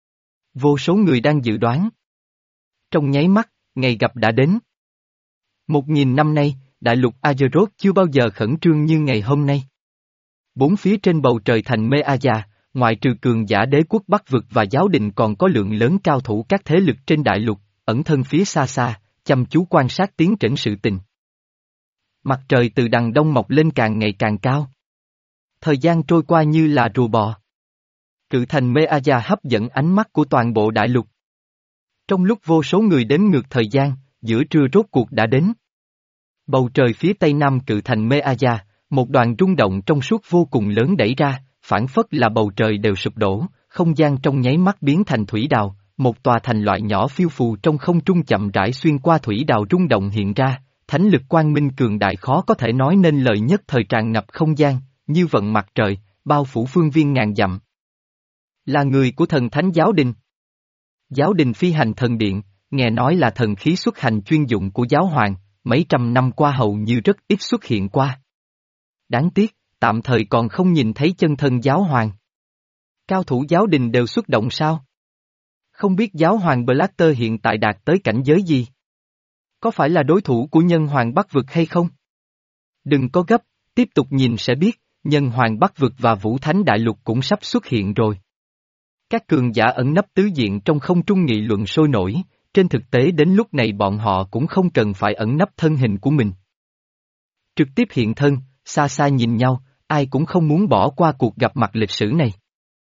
Vô số người đang dự đoán. Trong nháy mắt, ngày gặp đã đến. Một nghìn năm nay, đại lục Azeroth chưa bao giờ khẩn trương như ngày hôm nay. Bốn phía trên bầu trời thành Meaya, ngoại trừ cường giả đế quốc Bắc vực và giáo đình còn có lượng lớn cao thủ các thế lực trên đại lục, ẩn thân phía xa xa, chăm chú quan sát tiến triển sự tình. Mặt trời từ đằng đông mọc lên càng ngày càng cao. Thời gian trôi qua như là rùa bò. Cự thành Meaya hấp dẫn ánh mắt của toàn bộ đại lục. Trong lúc vô số người đếm ngược thời gian, giữa trưa rốt cuộc đã đến. Bầu trời phía tây nam cự thành Meaya, một đoàn rung động trong suốt vô cùng lớn đẩy ra, phảng phất là bầu trời đều sụp đổ, không gian trong nháy mắt biến thành thủy đào, một tòa thành loại nhỏ phiêu phù trong không trung chậm rãi xuyên qua thủy đào rung động hiện ra, thánh lực quang minh cường đại khó có thể nói nên lời nhất thời tràn ngập không gian, như vận mặt trời, bao phủ phương viên ngàn dặm. Là người của thần thánh giáo đình. Giáo đình phi hành thần điện, nghe nói là thần khí xuất hành chuyên dụng của giáo hoàng, mấy trăm năm qua hầu như rất ít xuất hiện qua. Đáng tiếc, tạm thời còn không nhìn thấy chân thân giáo hoàng. Cao thủ giáo đình đều xuất động sao? Không biết giáo hoàng Blaster hiện tại đạt tới cảnh giới gì? Có phải là đối thủ của nhân hoàng Bắc vực hay không? Đừng có gấp, tiếp tục nhìn sẽ biết, nhân hoàng Bắc vực và vũ thánh đại lục cũng sắp xuất hiện rồi. Các cường giả ẩn nấp tứ diện trong không trung nghị luận sôi nổi, trên thực tế đến lúc này bọn họ cũng không cần phải ẩn nấp thân hình của mình. Trực tiếp hiện thân, xa xa nhìn nhau, ai cũng không muốn bỏ qua cuộc gặp mặt lịch sử này.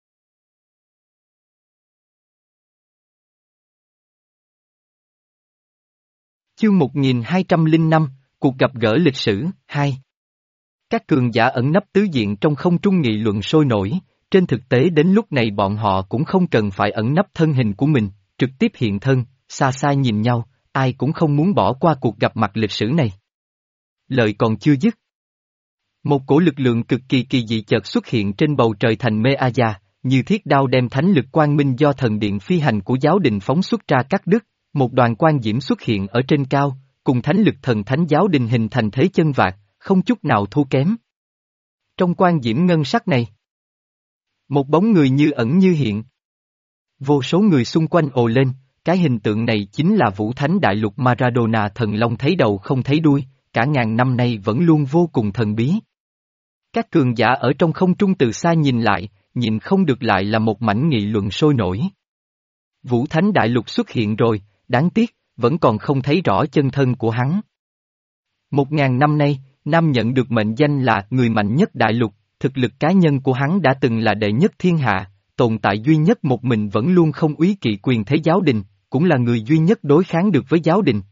Chương một nghìn hai trăm lẻ năm, cuộc gặp gỡ lịch sử, hai. Các cường giả ẩn nấp tứ diện trong không trung nghị luận sôi nổi, trên thực tế đến lúc này bọn họ cũng không cần phải ẩn nấp thân hình của mình, trực tiếp hiện thân, xa xa nhìn nhau, ai cũng không muốn bỏ qua cuộc gặp mặt lịch sử này. Lời còn chưa dứt. Một cổ lực lượng cực kỳ kỳ dị chợt xuất hiện trên bầu trời thành Mê-a-gia, như thiết đao đem thánh lực quang minh do thần điện phi hành của giáo đình phóng xuất ra cắt đứt, một đoàn quang diễm xuất hiện ở trên cao, cùng thánh lực thần thánh giáo đình hình thành thế chân vạc, không chút nào thua kém. Trong quang diễm ngân sắc này, một bóng người như ẩn như hiện. Vô số người xung quanh ồ lên, cái hình tượng này chính là Vũ Thánh Đại Lục Maradona thần long thấy đầu không thấy đuôi, cả ngàn năm nay vẫn luôn vô cùng thần bí. Các cường giả ở trong không trung từ xa nhìn lại, nhìn không được lại là một mảnh nghị luận sôi nổi. Vũ Thánh Đại Lục xuất hiện rồi, đáng tiếc, vẫn còn không thấy rõ chân thân của hắn. Một ngàn năm nay, Nam nhận được mệnh danh là người mạnh nhất đại lục, thực lực cá nhân của hắn đã từng là đệ nhất thiên hạ, tồn tại duy nhất một mình vẫn luôn không úy kỵ quyền thế giáo đình, cũng là người duy nhất đối kháng được với giáo đình.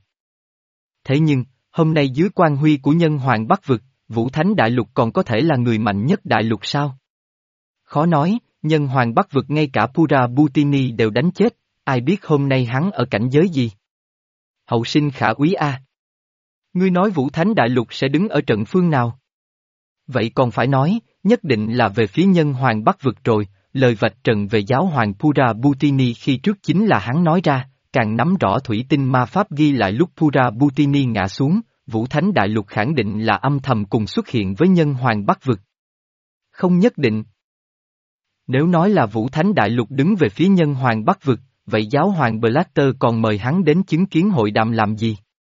Thế nhưng, hôm nay dưới quan huy của nhân hoàng Bắc vực, Vũ Thánh Đại Lục còn có thể là người mạnh nhất đại lục sao? Khó nói, nhân hoàng Bắc vực ngay cả Pura Butini đều đánh chết, ai biết hôm nay hắn ở cảnh giới gì? Hậu sinh khả úy a. Ngươi nói Vũ Thánh Đại Lục sẽ đứng ở trận phương nào? Vậy còn phải nói, nhất định là về phía nhân hoàng Bắc vực rồi, lời vạch trần về giáo hoàng Pura Butini khi trước chính là hắn nói ra, càng nắm rõ thủy tinh ma pháp ghi lại lúc Pura Butini ngã xuống, Vũ Thánh Đại Lục khẳng định là âm thầm cùng xuất hiện với nhân hoàng Bắc vực. Không nhất định. Nếu nói là Vũ Thánh Đại Lục đứng về phía nhân hoàng Bắc vực, vậy giáo hoàng Blatter còn mời hắn đến chứng kiến hội đàm làm gì?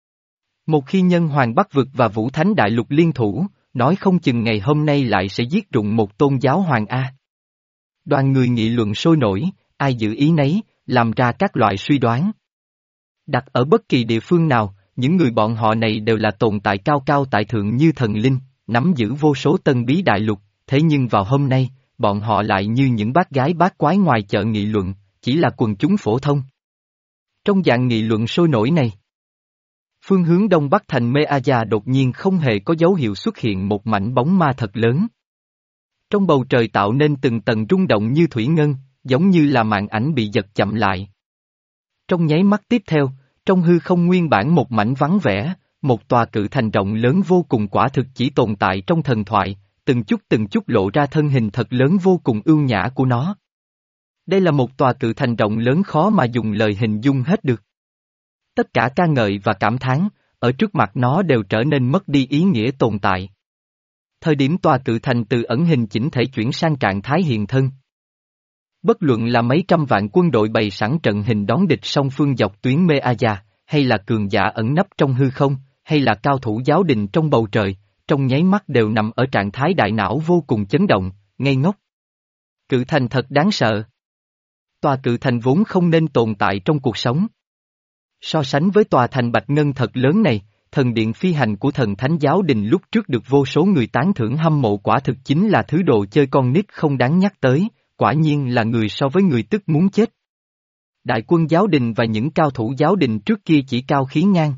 Một khi nhân hoàng Bắc vực và Vũ Thánh Đại Lục liên thủ, nói không chừng ngày hôm nay lại sẽ giết rụng một tôn giáo hoàng A. Đoàn người nghị luận sôi nổi, ai giữ ý nấy, làm ra các loại suy đoán. Đặt ở bất kỳ địa phương nào, những người bọn họ này đều là tồn tại cao cao tại thượng như thần linh, nắm giữ vô số tân bí đại lục, thế nhưng vào hôm nay, bọn họ lại như những bác gái bác quái ngoài chợ nghị luận, chỉ là quần chúng phổ thông. Trong dạng nghị luận sôi nổi này, phương hướng đông bắc thành Mê-a-gia đột nhiên không hề có dấu hiệu xuất hiện một mảnh bóng ma thật lớn. Trong bầu trời tạo nên từng tầng rung động như thủy ngân, giống như là màn ảnh bị giật chậm lại. Trong nháy mắt tiếp theo, trong hư không nguyên bản một mảnh vắng vẻ, một tòa cự thành rộng lớn vô cùng quả thực chỉ tồn tại trong thần thoại, từng chút từng chút lộ ra thân hình thật lớn vô cùng ưu nhã của nó. Đây là một tòa cự thành rộng lớn khó mà dùng lời hình dung hết được. Tất cả ca ngợi và cảm thán, ở trước mặt nó đều trở nên mất đi ý nghĩa tồn tại. Thời điểm tòa cự thành từ ẩn hình chỉnh thể chuyển sang trạng thái hiện thân. Bất luận là mấy trăm vạn quân đội bày sẵn trận hình đón địch song phương dọc tuyến Mê-a-gia, hay là cường giả ẩn nấp trong hư không, hay là cao thủ giáo đình trong bầu trời, trong nháy mắt đều nằm ở trạng thái đại não vô cùng chấn động, ngây ngốc. Cự thành thật đáng sợ. Tòa cự thành vốn không nên tồn tại trong cuộc sống. So sánh với tòa thành bạch ngân thật lớn này, thần điện phi hành của thần thánh giáo đình lúc trước được vô số người tán thưởng hâm mộ quả thực chính là thứ đồ chơi con nít không đáng nhắc tới, quả nhiên là người so với người tức muốn chết. Đại quân giáo đình và những cao thủ giáo đình trước kia chỉ cao khí ngang.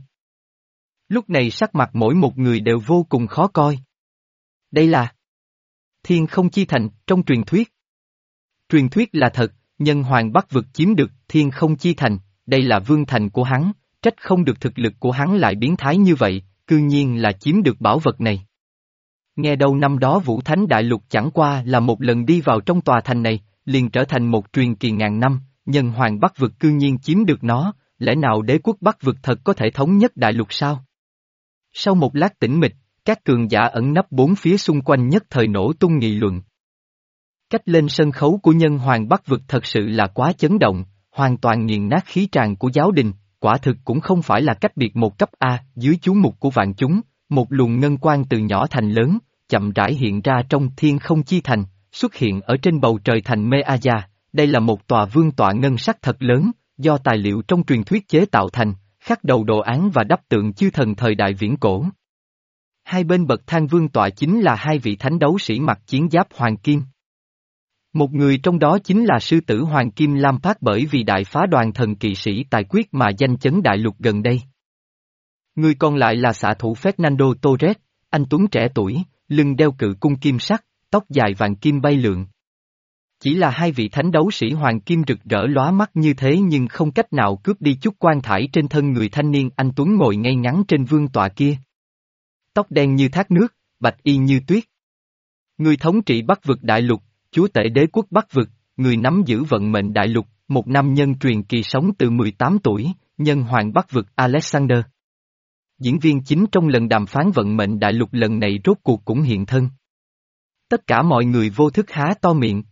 Lúc này sắc mặt mỗi một người đều vô cùng khó coi. Đây là Thiên Không Chi Thành trong truyền thuyết. Truyền thuyết là thật, nhân hoàng Bắc vực chiếm được Thiên Không Chi Thành, đây là vương thành của hắn, trách không được thực lực của hắn lại biến thái như vậy, cư nhiên là chiếm được bảo vật này. Nghe đâu năm đó Vũ Thánh Đại Lục chẳng qua là một lần đi vào trong tòa thành này, liền trở thành một truyền kỳ ngàn năm, nhân hoàng Bắc vực cư nhiên chiếm được nó, lẽ nào đế quốc Bắc vực thật có thể thống nhất đại lục sao? Sau một lát tĩnh mịch, các cường giả ẩn nấp bốn phía xung quanh nhất thời nổ tung nghị luận. Cách lên sân khấu của nhân hoàng Bắc vực thật sự là quá chấn động, hoàn toàn nghiền nát khí tràng của giáo đình, quả thực cũng không phải là cách biệt một cấp A, dưới chú mục của vạn chúng, một luồng ngân quang từ nhỏ thành lớn, chậm rãi hiện ra trong Thiên Không Chi Thành, xuất hiện ở trên bầu trời thành Mê-a-gia, đây là một tòa vương tọa ngân sắc thật lớn, do tài liệu trong truyền thuyết chế tạo thành, khắc đầu đồ án và đắp tượng chư thần thời đại viễn cổ. Hai bên bậc thang vương tọa chính là hai vị thánh đấu sĩ mặc chiến giáp hoàng kim. Một người trong đó chính là sư tử Hoàng Kim Lam Phát bởi vì đại phá đoàn thần kỵ sĩ tài quyết mà danh chấn đại lục gần đây. Người còn lại là xạ thủ Fernando Torres, anh tuấn trẻ tuổi, lưng đeo cự cung kim sắc, tóc dài vàng kim bay lượn. Chỉ là hai vị thánh đấu sĩ Hoàng Kim rực rỡ lóa mắt như thế nhưng không cách nào cướp đi chút quan thải trên thân người thanh niên anh tuấn ngồi ngay ngắn trên vương tọa kia. Tóc đen như thác nước, bạch y như tuyết. Người thống trị Bắc vực đại lục, chúa tể đế quốc Bắc vực, người nắm giữ vận mệnh đại lục, một nam nhân truyền kỳ sống từ mười tám tuổi, nhân hoàng Bắc vực Alexander. Diễn viên chính trong lần đàm phán vận mệnh đại lục lần này rốt cuộc cũng hiện thân. Tất cả mọi người vô thức há to miệng.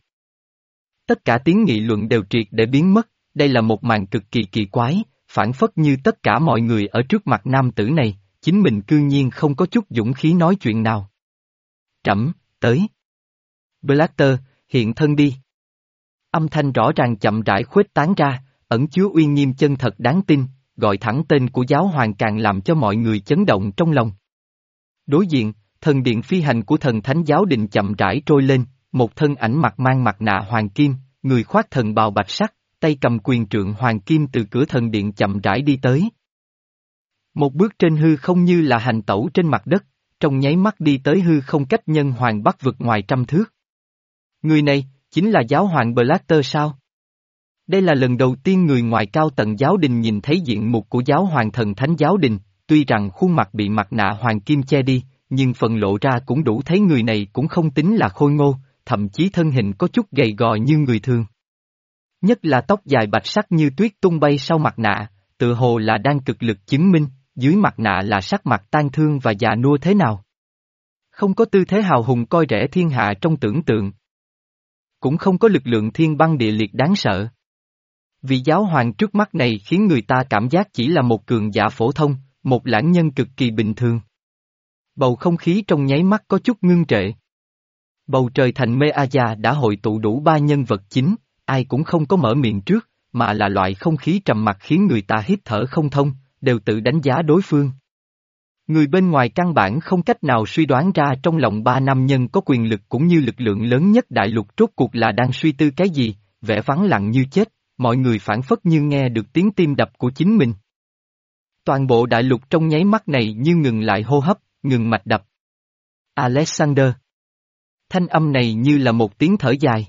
Tất cả tiếng nghị luận đều triệt để biến mất, đây là một màn cực kỳ kỳ quái, phản phất như tất cả mọi người ở trước mặt nam tử này, chính mình cư nhiên không có chút dũng khí nói chuyện nào. Trẫm, tới. Blatter, hiện thân đi. Âm thanh rõ ràng chậm rãi khuếch tán ra, ẩn chứa uy nghiêm chân thật đáng tin, gọi thẳng tên của giáo hoàng càng làm cho mọi người chấn động trong lòng. Đối diện, thần điện phi hành của thần thánh giáo đình chậm rãi trôi lên, một thân ảnh mặt mang mặt nạ hoàng kim, người khoác thần bào bạch sắc, tay cầm quyền trượng hoàng kim từ cửa thần điện chậm rãi đi tới. Một bước trên hư không như là hành tẩu trên mặt đất, trong nháy mắt đi tới hư không cách nhân hoàng Bắc vực ngoài trăm thước. Người này, chính là giáo hoàng Blatter sao? Đây là lần đầu tiên người ngoài cao tầng giáo đình nhìn thấy diện mục của giáo hoàng thần thánh giáo đình, tuy rằng khuôn mặt bị mặt nạ hoàng kim che đi, nhưng phần lộ ra cũng đủ thấy người này cũng không tính là khôi ngô, thậm chí thân hình có chút gầy gò như người thường. Nhất là tóc dài bạch sắc như tuyết tung bay sau mặt nạ, tự hồ là đang cực lực chứng minh, dưới mặt nạ là sắc mặt tang thương và già nua thế nào. Không có tư thế hào hùng coi rẻ thiên hạ trong tưởng tượng. Cũng không có lực lượng thiên băng địa liệt đáng sợ. Vị giáo hoàng trước mắt này khiến người ta cảm giác chỉ là một cường giả phổ thông, một lãng nhân cực kỳ bình thường. Bầu không khí trong nháy mắt có chút ngưng trệ. Bầu trời thành Meaya đã hội tụ đủ ba nhân vật chính, ai cũng không có mở miệng trước, mà là loại không khí trầm mặc khiến người ta hít thở không thông, đều tự đánh giá đối phương. Người bên ngoài căn bản không cách nào suy đoán ra trong lòng ba nam nhân có quyền lực cũng như lực lượng lớn nhất đại lục rốt cuộc là đang suy tư cái gì, vẻ vắng lặng như chết, mọi người phản phất như nghe được tiếng tim đập của chính mình. Toàn bộ đại lục trong nháy mắt này như ngừng lại hô hấp, ngừng mạch đập. Alexander. Thanh âm này như là một tiếng thở dài.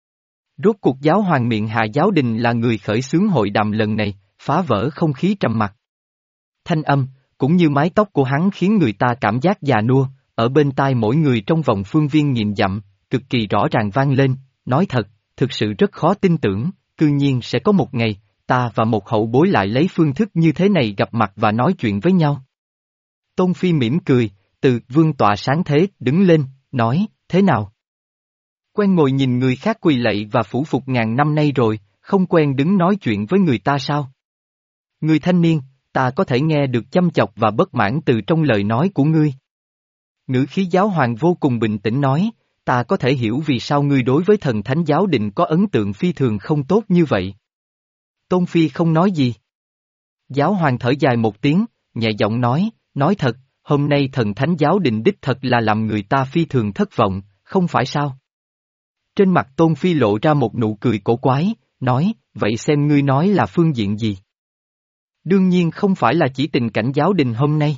Rốt cuộc giáo hoàng miệng hạ giáo đình là người khởi xướng hội đàm lần này, phá vỡ không khí trầm mặc. Thanh âm, cũng như mái tóc của hắn khiến người ta cảm giác già nua, ở bên tai mỗi người trong vòng phương viên nghìn dặm, cực kỳ rõ ràng vang lên, nói thật, thực sự rất khó tin tưởng, cư nhiên sẽ có một ngày, ta và một hậu bối lại lấy phương thức như thế này gặp mặt và nói chuyện với nhau. Tôn Phi mỉm cười, từ vương tọa sáng thế, đứng lên, nói, thế nào? Quen ngồi nhìn người khác quỳ lạy và phủ phục ngàn năm nay rồi, không quen đứng nói chuyện với người ta sao? Người thanh niên, ta có thể nghe được chăm chọc và bất mãn từ trong lời nói của ngươi. Ngữ khí giáo hoàng vô cùng bình tĩnh nói, ta có thể hiểu vì sao ngươi đối với thần thánh giáo đình có ấn tượng phi thường không tốt như vậy. Tôn Phi không nói gì. Giáo hoàng thở dài một tiếng, nhẹ giọng nói, nói thật, hôm nay thần thánh giáo đình đích thật là làm người ta phi thường thất vọng, không phải sao? Trên mặt Tôn Phi lộ ra một nụ cười cổ quái, nói, vậy xem ngươi nói là phương diện gì? Đương nhiên không phải là chỉ tình cảnh giáo đình hôm nay.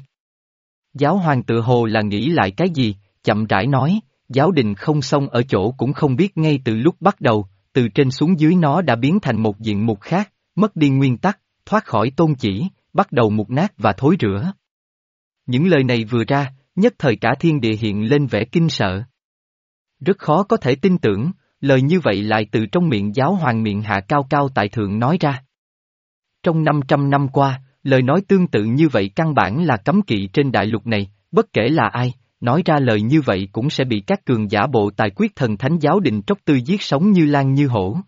Giáo hoàng tự hồ là nghĩ lại cái gì, chậm rãi nói, giáo đình không xong ở chỗ cũng không biết ngay từ lúc bắt đầu, từ trên xuống dưới nó đã biến thành một diện mục khác, mất đi nguyên tắc, thoát khỏi tôn chỉ, bắt đầu mục nát và thối rữa. Những lời này vừa ra, nhất thời cả thiên địa hiện lên vẻ kinh sợ. Rất khó có thể tin tưởng, lời như vậy lại từ trong miệng giáo hoàng miệng hạ cao cao tại thượng nói ra. Trong năm trăm năm qua, lời nói tương tự như vậy căn bản là cấm kỵ trên đại lục này, bất kể là ai, nói ra lời như vậy cũng sẽ bị các cường giả bộ tài quyết thần thánh giáo đình tróc tư giết sống như lan như hổ.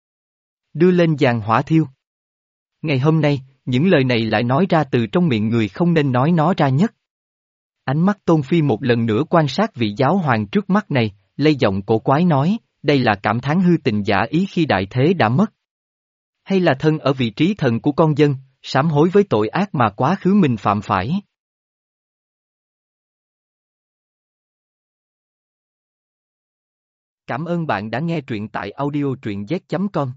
Đưa lên giàn hỏa thiêu. Ngày hôm nay, những lời này lại nói ra từ trong miệng người không nên nói nó ra nhất. Ánh mắt Tôn Phi một lần nữa quan sát vị giáo hoàng trước mắt này, lây giọng cổ quái nói, đây là cảm thán hư tình giả ý khi đại thế đã mất. Hay là thân ở vị trí thần của con dân, sám hối với tội ác mà quá khứ mình phạm phải. Cảm ơn bạn đã nghe truyện tại audio truyện z chấm com.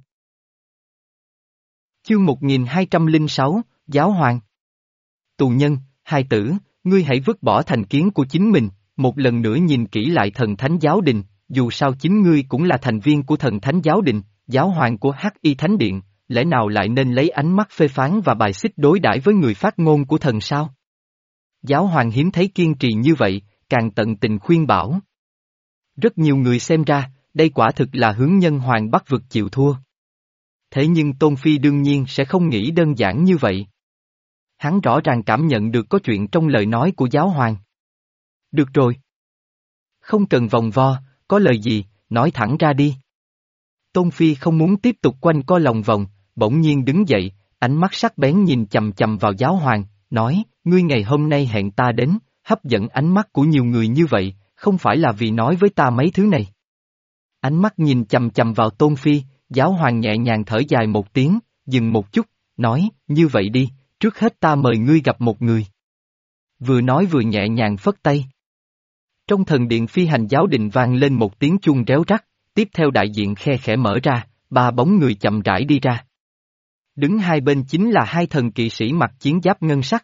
Chương một nghìn hai trăm lẻ sáu, Giáo hoàng. Tù nhân, hai tử, ngươi hãy vứt bỏ thành kiến của chính mình, một lần nữa nhìn kỹ lại thần thánh giáo đình, dù sao chính ngươi cũng là thành viên của thần thánh giáo đình, giáo hoàng của Hắc Y Thánh Điện, lẽ nào lại nên lấy ánh mắt phê phán và bài xích đối đãi với người phát ngôn của thần sao? Giáo hoàng hiếm thấy kiên trì như vậy, càng tận tình khuyên bảo. Rất nhiều người xem ra, đây quả thực là hướng nhân hoàng bắt vực chịu thua. Thế nhưng Tôn Phi đương nhiên sẽ không nghĩ đơn giản như vậy. Hắn rõ ràng cảm nhận được có chuyện trong lời nói của giáo hoàng. Được rồi. Không cần vòng vo, có lời gì, nói thẳng ra đi. Tôn Phi không muốn tiếp tục quanh co lòng vòng, bỗng nhiên đứng dậy, ánh mắt sắc bén nhìn chầm chầm vào giáo hoàng, nói, ngươi ngày hôm nay hẹn ta đến, hấp dẫn ánh mắt của nhiều người như vậy, không phải là vì nói với ta mấy thứ này. Ánh mắt nhìn chầm chầm vào Tôn Phi, giáo hoàng nhẹ nhàng thở dài một tiếng, dừng một chút, nói, như vậy đi, trước hết ta mời ngươi gặp một người. Vừa nói vừa nhẹ nhàng phất tay. Trong thần điện phi hành giáo đình vang lên một tiếng chuông réo rắt, tiếp theo đại diện khe khẽ mở ra, ba bóng người chậm rãi đi ra. Đứng hai bên chính là hai thần kỵ sĩ mặc chiến giáp ngân sắc.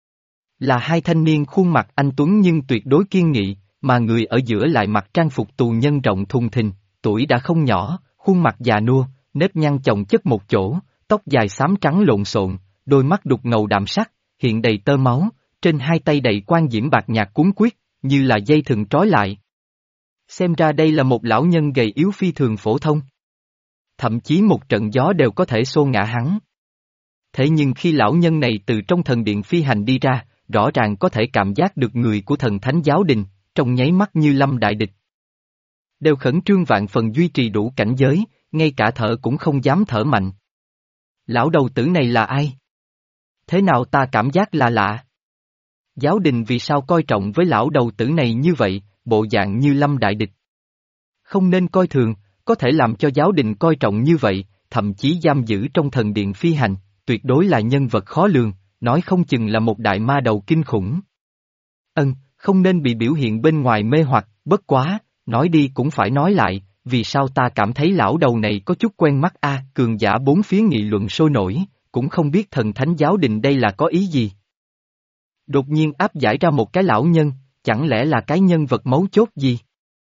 Là hai thanh niên khuôn mặt anh tuấn nhưng tuyệt đối kiên nghị, mà người ở giữa lại mặc trang phục tù nhân rộng thùng thình, tuổi đã không nhỏ, khuôn mặt già nua, nếp nhăn chồng chất một chỗ, tóc dài xám trắng lộn xộn, đôi mắt đục ngầu đạm sắc, hiện đầy tơ máu, trên hai tay đầy quan diễm bạc nhạt cuốn quyết, như là dây thừng trói lại. Xem ra đây là một lão nhân gầy yếu phi thường phổ thông. Thậm chí một trận gió đều có thể xô ngã hắn. Thế nhưng khi lão nhân này từ trong thần điện phi hành đi ra, rõ ràng có thể cảm giác được người của thần thánh giáo đình, trong nháy mắt như lâm đại địch. Đều khẩn trương vạn phần duy trì đủ cảnh giới, ngay cả thở cũng không dám thở mạnh. Lão đầu tử này là ai? Thế nào ta cảm giác là lạ? Giáo đình vì sao coi trọng với lão đầu tử này như vậy, bộ dạng như lâm đại địch? Không nên coi thường, có thể làm cho giáo đình coi trọng như vậy, thậm chí giam giữ trong thần điện phi hành, tuyệt đối là nhân vật khó lường, nói không chừng là một đại ma đầu kinh khủng. Ân, không nên bị biểu hiện bên ngoài mê hoặc, bất quá, nói đi cũng phải nói lại, vì sao ta cảm thấy lão đầu này có chút quen mắt a? Cường giả bốn phía nghị luận sôi nổi, cũng không biết thần thánh giáo đình đây là có ý gì. Đột nhiên áp giải ra một cái lão nhân, chẳng lẽ là cái nhân vật mấu chốt gì?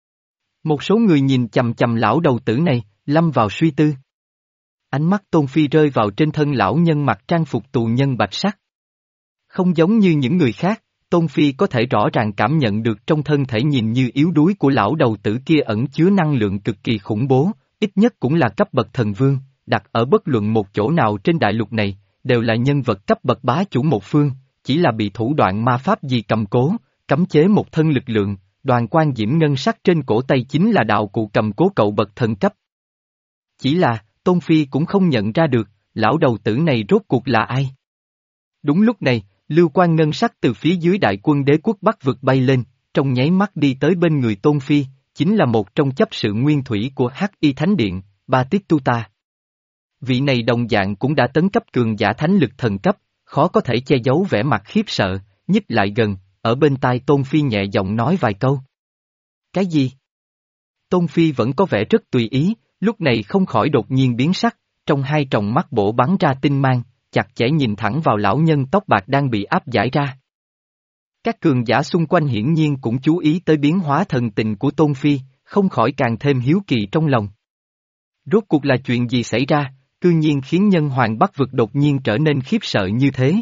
Một số người nhìn chầm chầm lão đầu tử này, lâm vào suy tư. Ánh mắt Tôn Phi rơi vào trên thân lão nhân mặc trang phục tù nhân bạch sắc. Không giống như những người khác, Tôn Phi có thể rõ ràng cảm nhận được trong thân thể nhìn như yếu đuối của lão đầu tử kia ẩn chứa năng lượng cực kỳ khủng bố, ít nhất cũng là cấp bậc thần vương, đặt ở bất luận một chỗ nào trên đại lục này, đều là nhân vật cấp bậc bá chủ một phương, chỉ là bị thủ đoạn ma pháp gì cầm cố, cấm chế một thân lực lượng, đoàn quan diễm ngân sắc trên cổ tay chính là đạo cụ cầm cố cậu bậc thần cấp. Chỉ là, Tôn Phi cũng không nhận ra được, lão đầu tử này rốt cuộc là ai. Đúng lúc này, lưu quan ngân sắc từ phía dưới đại quân đế quốc Bắc vực bay lên, trong nháy mắt đi tới bên người Tôn Phi, chính là một trong chấp sự nguyên thủy của Hắc Y Thánh Điện, Batistuta. Vị này đồng dạng cũng đã tấn cấp cường giả thánh lực thần cấp, khó có thể che giấu vẻ mặt khiếp sợ, nhích lại gần, ở bên tai Tôn Phi nhẹ giọng nói vài câu. Cái gì? Tôn Phi vẫn có vẻ rất tùy ý, lúc này không khỏi đột nhiên biến sắc, trong hai tròng mắt bổ bắn ra tinh mang, chặt chẽ nhìn thẳng vào lão nhân tóc bạc đang bị áp giải ra. Các cường giả xung quanh hiển nhiên cũng chú ý tới biến hóa thần tình của Tôn Phi, không khỏi càng thêm hiếu kỳ trong lòng. Rốt cuộc là chuyện gì xảy ra, cư nhiên khiến nhân hoàng Bắc vực đột nhiên trở nên khiếp sợ như thế?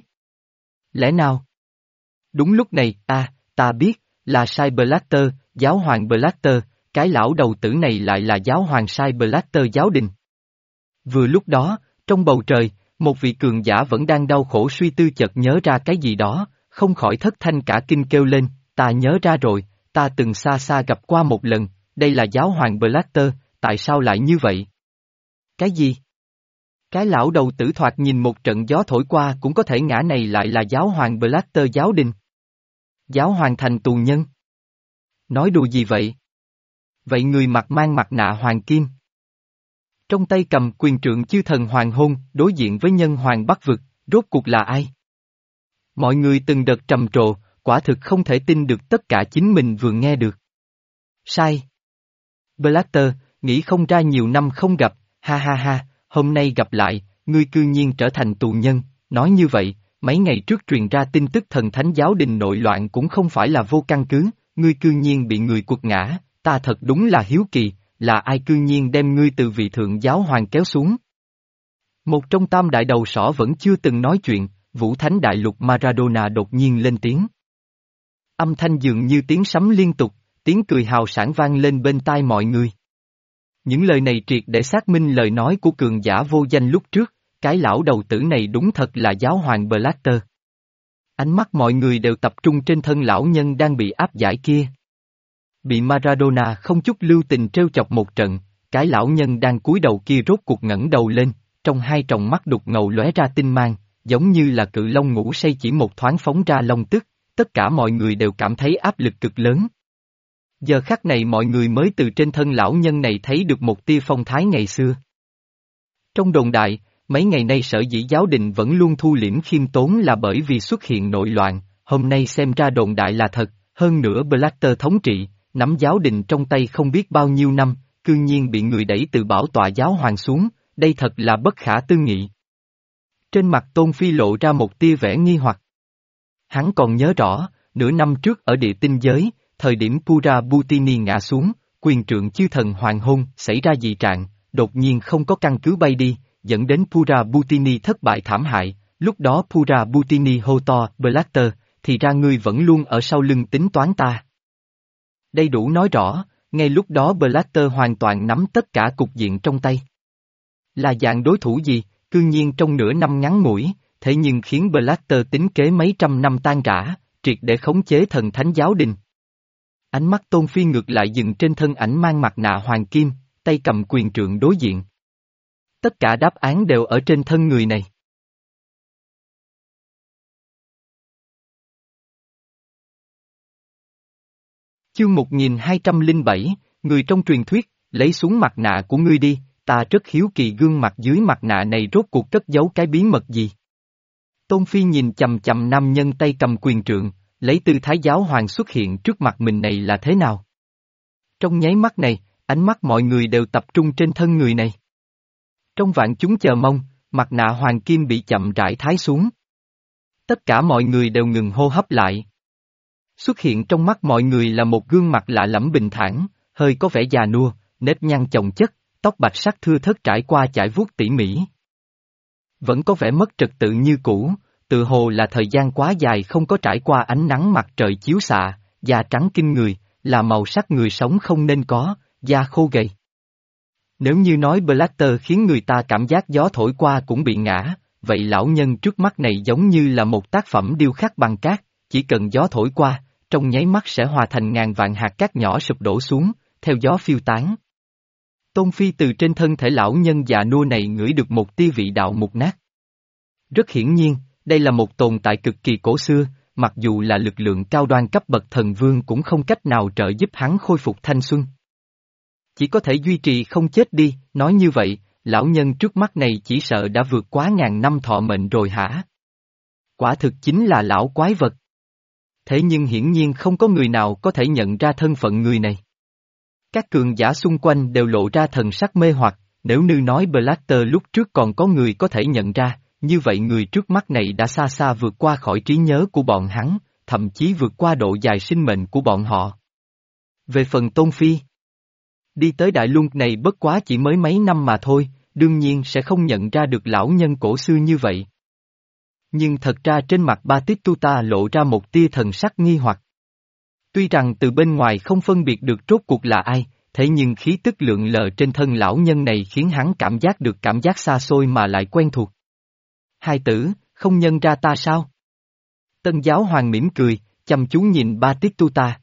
Lẽ nào? Đúng lúc này, à, ta biết, là Sai Blatter, giáo hoàng Blatter, cái lão đầu tử này lại là giáo hoàng Sai Blatter giáo đình. Vừa lúc đó, trong bầu trời, một vị cường giả vẫn đang đau khổ suy tư chợt nhớ ra cái gì đó, không khỏi thất thanh cả kinh kêu lên, ta nhớ ra rồi, ta từng xa xa gặp qua một lần, đây là giáo hoàng Blatter, tại sao lại như vậy? Cái gì? Cái lão đầu tử thoạt nhìn một trận gió thổi qua cũng có thể ngã này lại là giáo hoàng Blatter giáo đình. Giáo hoàng thành tù nhân. Nói đùa gì vậy? Vậy người mặc mang mặt nạ hoàng kim. Trong tay cầm quyền trượng chư thần hoàng hôn, đối diện với nhân hoàng Bắc vực, rốt cuộc là ai? Mọi người từng đợt trầm trồ, quả thực không thể tin được tất cả chính mình vừa nghe được. Sai. Blatter, nghĩ không ra nhiều năm không gặp, ha ha ha, hôm nay gặp lại, ngươi cư nhiên trở thành tù nhân, nói như vậy, mấy ngày trước truyền ra tin tức thần thánh giáo đình nội loạn cũng không phải là vô căn cứ, ngươi cư nhiên bị người quật ngã, ta thật đúng là hiếu kỳ, là ai cư nhiên đem ngươi từ vị thượng giáo hoàng kéo xuống. Một trong tam đại đầu sỏ vẫn chưa từng nói chuyện, Vũ Thánh Đại Lục Maradona đột nhiên lên tiếng. Âm thanh dường như tiếng sấm liên tục, tiếng cười hào sảng vang lên bên tai mọi người. Những lời này triệt để xác minh lời nói của cường giả vô danh lúc trước, cái lão đầu tử này đúng thật là giáo hoàng Blatter. Ánh mắt mọi người đều tập trung trên thân lão nhân đang bị áp giải kia. Bị Maradona không chút lưu tình trêu chọc một trận, cái lão nhân đang cúi đầu kia rốt cuộc ngẩng đầu lên, trong hai tròng mắt đục ngầu lóe ra tinh mang, giống như là cự long ngủ say chỉ một thoáng phóng ra long tức, tất cả mọi người đều cảm thấy áp lực cực lớn. Giờ khắc này mọi người mới từ trên thân lão nhân này thấy được một tia phong thái ngày xưa. Trong đồn đại, mấy ngày nay sở dĩ giáo đình vẫn luôn thu liễm khiêm tốn là bởi vì xuất hiện nội loạn, hôm nay xem ra đồn đại là thật, hơn nữa Blatter thống trị, nắm giáo đình trong tay không biết bao nhiêu năm, cư nhiên bị người đẩy từ bảo tọa giáo hoàng xuống, đây thật là bất khả tư nghị. Trên mặt Tôn Phi lộ ra một tia vẻ nghi hoặc. Hắn còn nhớ rõ, nửa năm trước ở địa tinh giới, thời điểm Pura Butini ngã xuống, quyền trượng chư thần hoàng hôn, xảy ra dị trạng, đột nhiên không có căn cứ bay đi, dẫn đến Pura Butini thất bại thảm hại, lúc đó Pura Butini hô to, Blatter, thì ra ngươi vẫn luôn ở sau lưng tính toán ta. Đây đủ nói rõ, ngay lúc đó Blatter hoàn toàn nắm tất cả cục diện trong tay. Là dạng đối thủ gì, cư nhiên trong nửa năm ngắn ngủi, thế nhưng khiến Blatter tính kế mấy trăm năm tan rã, triệt để khống chế thần thánh giáo đình. Ánh mắt Tôn Phi ngược lại dừng trên thân ảnh mang mặt nạ hoàng kim, tay cầm quyền trượng đối diện. Tất cả đáp án đều ở trên thân người này. Chương một nghìn hai trăm lẻ bảy, người trong truyền thuyết, lấy xuống mặt nạ của ngươi đi, ta rất hiếu kỳ gương mặt dưới mặt nạ này rốt cuộc cất giấu cái bí mật gì. Tôn Phi nhìn chầm chầm nam nhân tay cầm quyền trượng, lấy tư thái giáo hoàng xuất hiện trước mặt mình này là thế nào. Trong nháy mắt này, ánh mắt mọi người đều tập trung trên thân người này. Trong vạn chúng chờ mong, mặt nạ hoàng kim bị chậm rãi thái xuống. Tất cả mọi người đều ngừng hô hấp lại. Xuất hiện trong mắt mọi người là một gương mặt lạ lẫm bình thản, hơi có vẻ già nua, nếp nhăn chồng chất, tóc bạch sắc thưa thớt trải qua chải vuốt tỉ mỉ. Vẫn có vẻ mất trật tự như cũ, tự hồ là thời gian quá dài không có trải qua ánh nắng mặt trời chiếu xạ, da trắng kinh người, là màu sắc người sống không nên có, da khô gầy. Nếu như nói Blatter khiến người ta cảm giác gió thổi qua cũng bị ngã, vậy lão nhân trước mắt này giống như là một tác phẩm điêu khắc bằng cát, chỉ cần gió thổi qua, trong nháy mắt sẽ hòa thành ngàn vạn hạt cát nhỏ sụp đổ xuống, theo gió phiêu tán. Tôn Phi từ trên thân thể lão nhân già nua này ngửi được một tia vị đạo mục nát. Rất hiển nhiên, đây là một tồn tại cực kỳ cổ xưa, mặc dù là lực lượng cao đoan cấp bậc thần vương cũng không cách nào trợ giúp hắn khôi phục thanh xuân. Chỉ có thể duy trì không chết đi, nói như vậy, lão nhân trước mắt này chỉ sợ đã vượt quá ngàn năm thọ mệnh rồi hả? Quả thực chính là lão quái vật. Thế nhưng hiển nhiên không có người nào có thể nhận ra thân phận người này. Các cường giả xung quanh đều lộ ra thần sắc mê hoặc, nếu như nói Blatter lúc trước còn có người có thể nhận ra, như vậy người trước mắt này đã xa xa vượt qua khỏi trí nhớ của bọn hắn, thậm chí vượt qua độ dài sinh mệnh của bọn họ. Về phần Tôn Phi, đi tới Đại Luân này bất quá chỉ mới mấy năm mà thôi, đương nhiên sẽ không nhận ra được lão nhân cổ xưa như vậy. Nhưng thật ra trên mặt Batistuta lộ ra một tia thần sắc nghi hoặc. Tuy rằng từ bên ngoài không phân biệt được rốt cuộc là ai, thế nhưng khí tức lượn lờ trên thân lão nhân này khiến hắn cảm giác được cảm giác xa xôi mà lại quen thuộc. Hai tử, không nhận ra ta sao? Tân giáo hoàng mỉm cười, chăm chú nhìn Batistuta.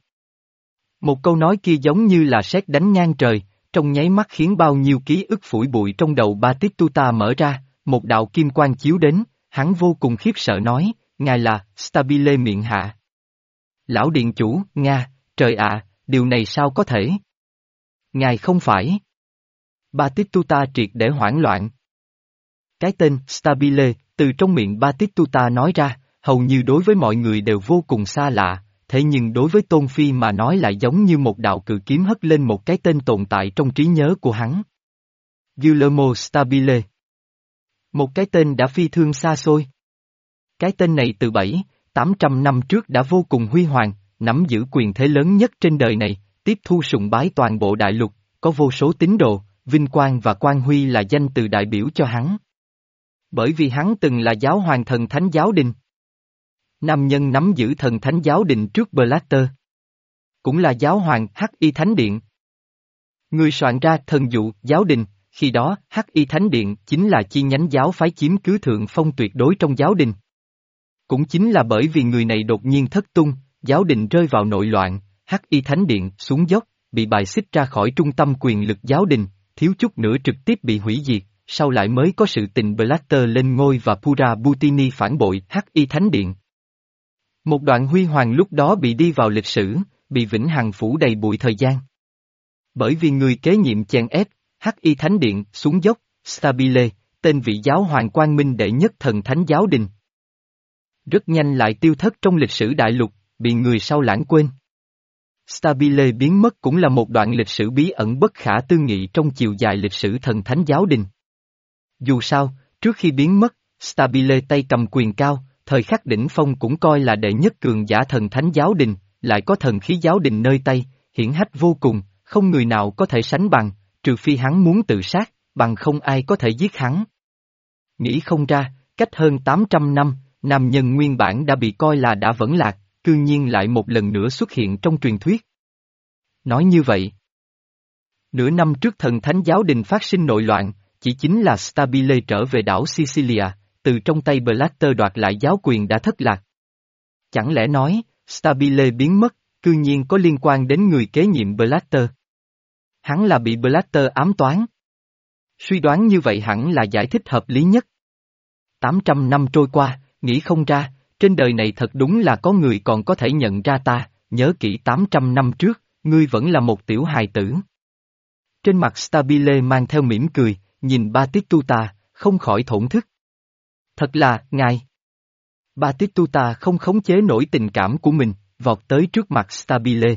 Một câu nói kia giống như là sét đánh ngang trời, trong nháy mắt khiến bao nhiêu ký ức phủi bụi trong đầu Batistuta mở ra, một đạo kim quang chiếu đến, hắn vô cùng khiếp sợ nói, ngài là Stabile miệng hạ. Lão điện chủ, Nga, trời ạ, điều này sao có thể? Ngài không phải. Batistuta triệt để hoảng loạn. Cái tên Stabile, từ trong miệng Batistuta nói ra, hầu như đối với mọi người đều vô cùng xa lạ, thế nhưng đối với Tôn Phi mà nói lại giống như một đạo cự kiếm hất lên một cái tên tồn tại trong trí nhớ của hắn. Guillermo Stabile. Một cái tên đã phi thương xa xôi. Cái tên này từ bảy, tám trăm năm trước đã vô cùng huy hoàng, nắm giữ quyền thế lớn nhất trên đời này, tiếp thu sùng bái toàn bộ đại lục, có vô số tín đồ, vinh quang và quan huy là danh từ đại biểu cho hắn. Bởi vì hắn từng là giáo hoàng thần thánh giáo đình. Nam nhân nắm giữ thần thánh giáo đình trước Blatter. Cũng là giáo hoàng Hắc Y Thánh Điện. Người soạn ra thần dụ giáo đình, khi đó Hắc Y Thánh Điện chính là chi nhánh giáo phái chiếm cứ thượng phong tuyệt đối trong giáo đình. Cũng chính là bởi vì người này đột nhiên thất tung, giáo đình rơi vào nội loạn, Hắc Y Thánh Điện xuống dốc, bị bài xích ra khỏi trung tâm quyền lực giáo đình, thiếu chút nữa trực tiếp bị hủy diệt, sau lại mới có sự tình Blatter lên ngôi và Pura Butini phản bội Hắc Y Thánh Điện. Một đoạn huy hoàng lúc đó bị đi vào lịch sử, bị vĩnh hằng phủ đầy bụi thời gian. Bởi vì người kế nhiệm chèn ép, Hắc Y Thánh Điện xuống dốc, Stabile, tên vị giáo hoàng quang minh đệ nhất thần thánh giáo đình. Rất nhanh lại tiêu thất trong lịch sử đại lục, bị người sau lãng quên. Stabile biến mất cũng là một đoạn lịch sử bí ẩn bất khả tư nghị trong chiều dài lịch sử thần thánh giáo đình. Dù sao, trước khi biến mất, Stabile tay cầm quyền cao, thời khắc đỉnh phong cũng coi là đệ nhất cường giả thần thánh giáo đình, lại có thần khí giáo đình nơi tay, hiển hách vô cùng, không người nào có thể sánh bằng, trừ phi hắn muốn tự sát, bằng không ai có thể giết hắn. Nghĩ không ra, cách hơn tám trăm năm, nam nhân nguyên bản đã bị coi là đã vẫn lạc, cư nhiên lại một lần nữa xuất hiện trong truyền thuyết. Nói như vậy, nửa năm trước thần thánh giáo đình phát sinh nội loạn, chỉ chính là Stabile trở về đảo Sicilia, từ trong tay Blatter đoạt lại giáo quyền đã thất lạc. Chẳng lẽ nói, Stabile biến mất, cư nhiên có liên quan đến người kế nhiệm Blatter? Hắn là bị Blatter ám toán. Suy đoán như vậy hẳn là giải thích hợp lý nhất. tám trăm năm trôi qua, nghĩ không ra, trên đời này thật đúng là có người còn có thể nhận ra ta, nhớ kỹ tám trăm năm trước, ngươi vẫn là một tiểu hài tử. Trên mặt Stabile mang theo mỉm cười, nhìn Batistuta, không khỏi thổn thức. Thật là, ngài. Batistuta không khống chế nổi tình cảm của mình, vọt tới trước mặt Stabile.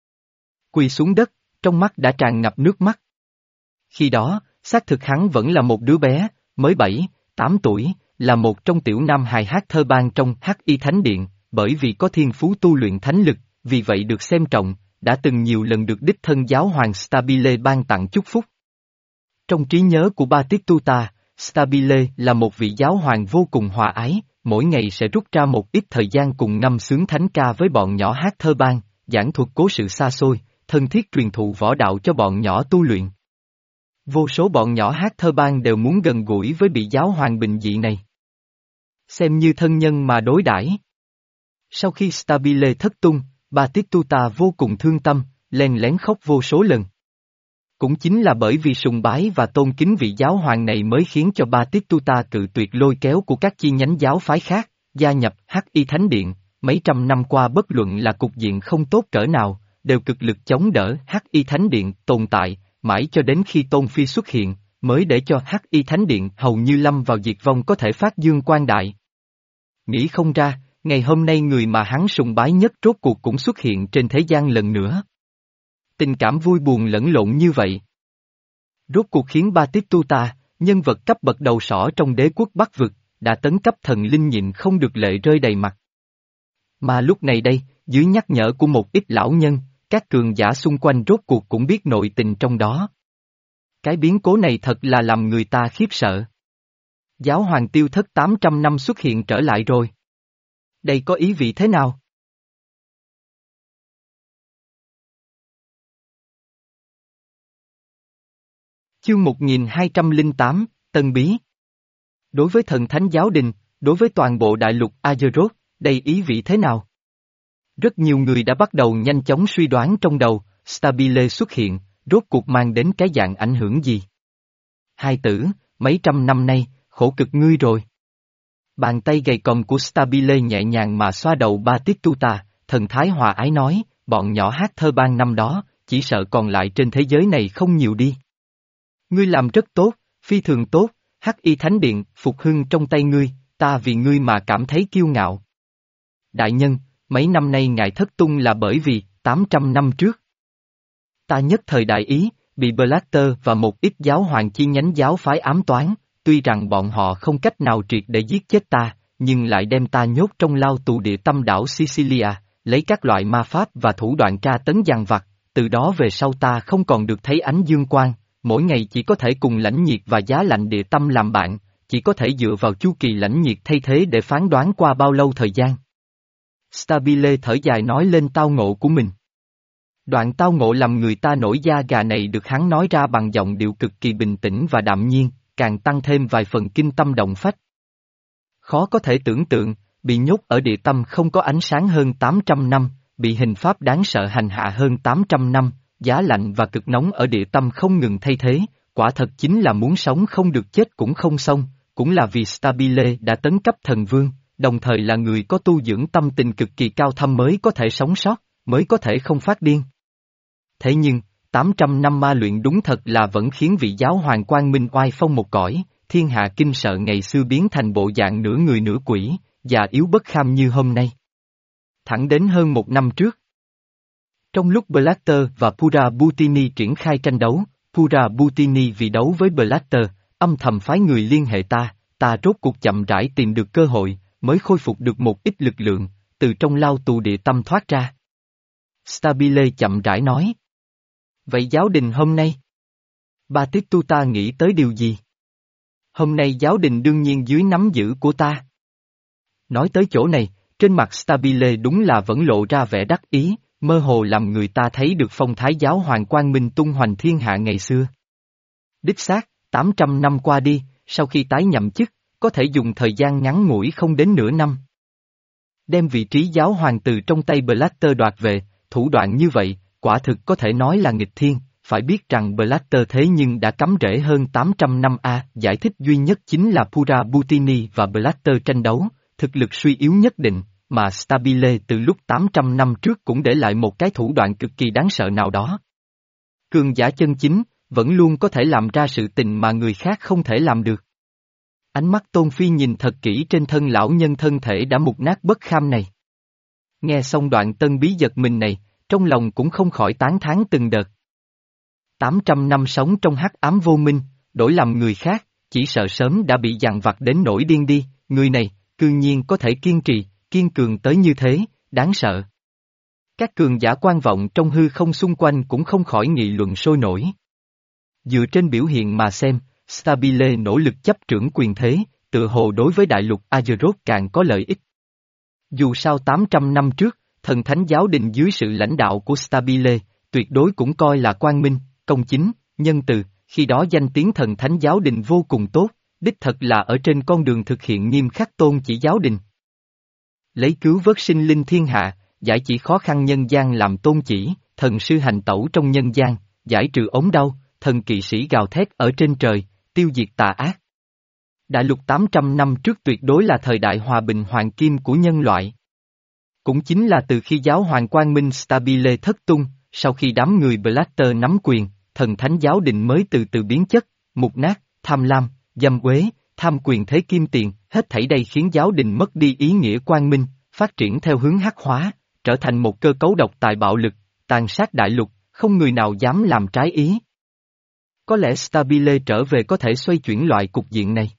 Quỳ xuống đất, trong mắt đã tràn ngập nước mắt. Khi đó, xác thực hắn vẫn là một đứa bé, mới bảy, tám tuổi, là một trong tiểu nam hài hát thơ ban trong Hắc Y Thánh Điện, bởi vì có thiên phú tu luyện thánh lực, vì vậy được xem trọng, đã từng nhiều lần được đích thân giáo hoàng Stabile ban tặng chúc phúc. Trong trí nhớ của Batistuta, Stabile là một vị giáo hoàng vô cùng hòa ái, mỗi ngày sẽ rút ra một ít thời gian cùng ngâm sướng thánh ca với bọn nhỏ hát thơ ban, giảng thuật cố sự xa xôi, thân thiết truyền thụ võ đạo cho bọn nhỏ tu luyện. Vô số bọn nhỏ hát thơ ban đều muốn gần gũi với vị giáo hoàng bình dị này. Xem như thân nhân mà đối đãi. Sau khi Stabile thất tung, Batistuta vô cùng thương tâm, len lén khóc vô số lần. Cũng chính là bởi vì sùng bái và tôn kính vị giáo hoàng này mới khiến cho Batistuta cự tuyệt lôi kéo của các chi nhánh giáo phái khác, gia nhập Hắc Y Thánh Điện, mấy trăm năm qua bất luận là cục diện không tốt cỡ nào, đều cực lực chống đỡ Hắc Y Thánh Điện tồn tại, mãi cho đến khi Tôn Phi xuất hiện, mới để cho Hắc Y Thánh Điện hầu như lâm vào diệt vong có thể phát dương quang đại. Nghĩ không ra, ngày hôm nay người mà hắn sùng bái nhất rốt cuộc cũng xuất hiện trên thế gian lần nữa. Tình cảm vui buồn lẫn lộn như vậy. Rốt cuộc khiến Batistuta, nhân vật cấp bậc đầu sỏ trong đế quốc Bắc Vực, đã tấn cấp thần linh nhịn không được lệ rơi đầy mặt. Mà lúc này đây, dưới nhắc nhở của một ít lão nhân, các cường giả xung quanh rốt cuộc cũng biết nội tình trong đó. Cái biến cố này thật là làm người ta khiếp sợ. Giáo hoàng tiêu thất tám trăm năm xuất hiện trở lại rồi. Đây có ý vị thế nào? Chương một nghìn hai trăm lẻ tám, Tân Bí. Đối với thần thánh giáo đình, đối với toàn bộ đại lục Azeroth, đây ý vị thế nào? Rất nhiều người đã bắt đầu nhanh chóng suy đoán trong đầu, Stabile xuất hiện, rốt cuộc mang đến cái dạng ảnh hưởng gì? Hai tử, mấy trăm năm nay, khổ cực ngươi rồi. Bàn tay gầy còm của Stabile nhẹ nhàng mà xoa đầu Batistuta, thần thái hòa ái nói, bọn nhỏ hát thơ ban năm đó, chỉ sợ còn lại trên thế giới này không nhiều đi. Ngươi làm rất tốt, phi thường tốt, Hắc Y Thánh Điện, phục hưng trong tay ngươi, ta vì ngươi mà cảm thấy kiêu ngạo. Đại nhân, mấy năm nay ngài thất tung là bởi vì, tám trăm năm trước. Ta nhất thời đại ý, bị Blatter và một ít giáo hoàng chi nhánh giáo phái ám toán, tuy rằng bọn họ không cách nào triệt để giết chết ta, nhưng lại đem ta nhốt trong lao tù địa tâm đảo Sicilia, lấy các loại ma pháp và thủ đoạn tra tấn dằn vặt, từ đó về sau ta không còn được thấy ánh dương quang, mỗi ngày chỉ có thể cùng lãnh nhiệt và giá lạnh địa tâm làm bạn, chỉ có thể dựa vào chu kỳ lãnh nhiệt thay thế để phán đoán qua bao lâu thời gian. Stabile thở dài nói lên tao ngộ của mình. Đoạn tao ngộ làm người ta nổi da gà này được hắn nói ra bằng giọng điệu cực kỳ bình tĩnh và đạm nhiên, càng tăng thêm vài phần kinh tâm động phách. Khó có thể tưởng tượng, bị nhốt ở địa tâm không có ánh sáng hơn tám trăm năm, bị hình pháp đáng sợ hành hạ hơn tám trăm năm, giá lạnh và cực nóng ở địa tâm không ngừng thay thế, quả thật chính là muốn sống không được chết cũng không xong, cũng là vì Stabile đã tấn cấp thần vương, đồng thời là người có tu dưỡng tâm tình cực kỳ cao thâm mới có thể sống sót, mới có thể không phát điên. Thế nhưng, tám trăm năm ma luyện đúng thật là vẫn khiến vị giáo hoàng quang minh oai phong một cõi, thiên hạ kinh sợ ngày xưa biến thành bộ dạng nửa người nửa quỷ, già yếu bất kham như hôm nay. Thẳng đến hơn một năm trước. Trong lúc Blatter và Pura Butini triển khai tranh đấu, Pura Butini vì đấu với Blatter, âm thầm phái người liên hệ ta, ta rốt cuộc chậm rãi tìm được cơ hội, mới khôi phục được một ít lực lượng, từ trong lao tù địa tâm thoát ra. Stabile chậm rãi nói. Vậy giáo đình hôm nay? Batistuta nghĩ tới điều gì? Hôm nay giáo đình đương nhiên dưới nắm giữ của ta. Nói tới chỗ này, trên mặt Stabile đúng là vẫn lộ ra vẻ đắc ý, mơ hồ làm người ta thấy được phong thái giáo hoàng quang minh tung hoành thiên hạ ngày xưa. Đích xác, tám trăm năm qua đi, sau khi tái nhậm chức, có thể dùng thời gian ngắn ngủi không đến nửa năm. Đem vị trí giáo hoàng từ trong tay Blatter đoạt về, thủ đoạn như vậy, quả thực có thể nói là nghịch thiên, phải biết rằng Blatter thế nhưng đã cắm rễ hơn tám trăm năm a, giải thích duy nhất chính là Pura Butini và Blatter tranh đấu, thực lực suy yếu nhất định, mà Stabile từ lúc tám trăm năm trước cũng để lại một cái thủ đoạn cực kỳ đáng sợ nào đó. Cường giả chân chính, vẫn luôn có thể làm ra sự tình mà người khác không thể làm được. Ánh mắt Tôn Phi nhìn thật kỹ trên thân lão nhân thân thể đã mục nát bất kham này. Nghe xong đoạn tân bí giật mình này, trong lòng cũng không khỏi tán thán từng đợt. tám trăm năm sống trong hắc ám vô minh, đổi làm người khác, chỉ sợ sớm đã bị dằn vặt đến nỗi điên đi, người này, cư nhiên có thể kiên trì, kiên cường tới như thế, đáng sợ. Các cường giả quan vọng trong hư không xung quanh cũng không khỏi nghị luận sôi nổi. Dựa trên biểu hiện mà xem, Stabile nỗ lực chấp trưởng quyền thế, tựa hồ đối với đại lục Azeroth càng có lợi ích. Dù sao tám trăm năm trước, thần thánh giáo đình dưới sự lãnh đạo của Stabile, tuyệt đối cũng coi là quang minh, công chính, nhân từ, khi đó danh tiếng thần thánh giáo đình vô cùng tốt, đích thật là ở trên con đường thực hiện nghiêm khắc tôn chỉ giáo đình. Lấy cứu vớt sinh linh thiên hạ, giải chỉ khó khăn nhân gian làm tôn chỉ, thần sư hành tẩu trong nhân gian, giải trừ ốm đau, thần kỵ sĩ gào thét ở trên trời, tiêu diệt tà ác. Đại lục tám trăm năm trước tuyệt đối là thời đại hòa bình hoàng kim của nhân loại. Cũng chính là từ khi giáo hoàng quang minh Stabile thất tung, sau khi đám người Blatter nắm quyền, thần thánh giáo đình mới từ từ biến chất, mục nát, tham lam, dâm quế, tham quyền thế kim tiền, hết thảy đây khiến giáo đình mất đi ý nghĩa quang minh, phát triển theo hướng hắc hóa, trở thành một cơ cấu độc tài bạo lực, tàn sát đại lục, không người nào dám làm trái ý. Có lẽ Stabile trở về có thể xoay chuyển loại cục diện này.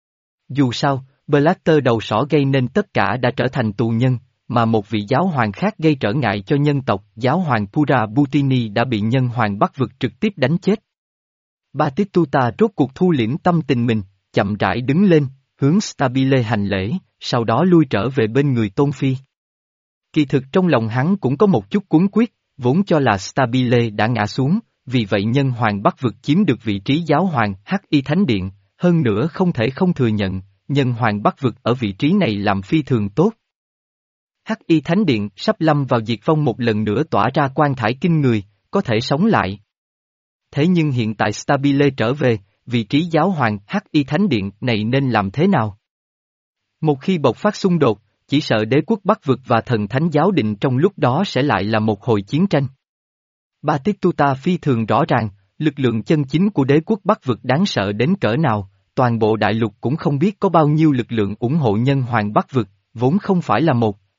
Dù sao, Blatter đầu sỏ gây nên tất cả đã trở thành tù nhân, mà một vị giáo hoàng khác gây trở ngại cho nhân tộc, giáo hoàng Pura Butini đã bị nhân hoàng Bắc vực trực tiếp đánh chết. Batistuta rốt cuộc thu liễm tâm tình mình, chậm rãi đứng lên, hướng Stabile hành lễ, sau đó lui trở về bên người Tôn Phi. Kỳ thực trong lòng hắn cũng có một chút cuống quyết, vốn cho là Stabile đã ngã xuống, vì vậy nhân hoàng Bắc vực chiếm được vị trí giáo hoàng Hắc Y Thánh Điện, hơn nữa không thể không thừa nhận, nhân hoàng Bắc vực ở vị trí này làm phi thường tốt. Hắc Y Thánh Điện sắp lâm vào diệt vong một lần nữa tỏa ra quang thải kinh người, có thể sống lại. Thế nhưng hiện tại Stabile trở về, vị trí giáo hoàng Hắc Y Thánh Điện này nên làm thế nào? Một khi bộc phát xung đột, chỉ sợ đế quốc Bắc vực và thần thánh giáo đình trong lúc đó sẽ lại là một hồi chiến tranh. Batistuta phi thường rõ ràng, lực lượng chân chính của đế quốc Bắc vực đáng sợ đến cỡ nào, toàn bộ đại lục cũng không biết có bao nhiêu lực lượng ủng hộ nhân hoàng Bắc vực, vốn không phải là một,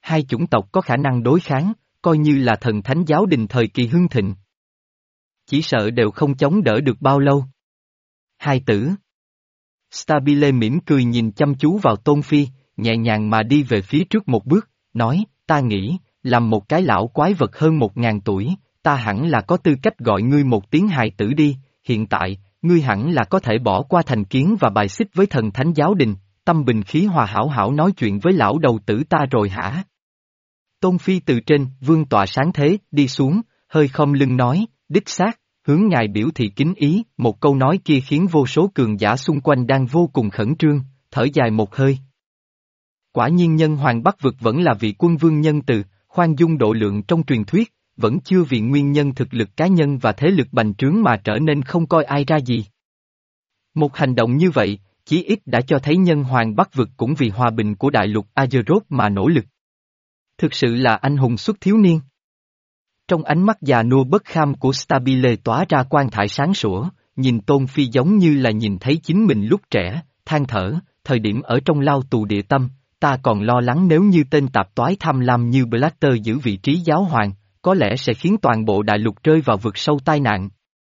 hai chủng tộc có khả năng đối kháng, coi như là thần thánh giáo đình thời kỳ hưng thịnh. Chỉ sợ đều không chống đỡ được bao lâu. Hai tử. Stabile mỉm cười nhìn chăm chú vào Tôn Phi, nhẹ nhàng mà đi về phía trước một bước, nói, ta nghĩ, làm một cái lão quái vật hơn một ngàn tuổi, ta hẳn là có tư cách gọi ngươi một tiếng hài tử đi, hiện tại, ngươi hẳn là có thể bỏ qua thành kiến và bài xích với thần thánh giáo đình, tâm bình khí hòa hảo hảo nói chuyện với lão đầu tử ta rồi hả? Tôn Phi từ trên, vương tọa sáng thế, đi xuống, hơi khom lưng nói, đích xác, hướng ngài biểu thị kính ý, một câu nói kia khiến vô số cường giả xung quanh đang vô cùng khẩn trương, thở dài một hơi. Quả nhiên nhân hoàng Bắc vực vẫn là vị quân vương nhân từ, khoan dung độ lượng trong truyền thuyết, vẫn chưa vì nguyên nhân thực lực cá nhân và thế lực bành trướng mà trở nên không coi ai ra gì. Một hành động như vậy, chí ít đã cho thấy nhân hoàng Bắc vực cũng vì hòa bình của đại lục Azeroth mà nỗ lực. Thực sự là anh hùng xuất thiếu niên. Trong ánh mắt già nua bất kham của Stabile tỏa ra quang thải sáng sủa, nhìn Tôn Phi giống như là nhìn thấy chính mình lúc trẻ, than thở, thời điểm ở trong lao tù địa tâm, ta còn lo lắng nếu như tên tạp toái tham lam như Blatter giữ vị trí giáo hoàng, có lẽ sẽ khiến toàn bộ đại lục rơi vào vực sâu tai nạn.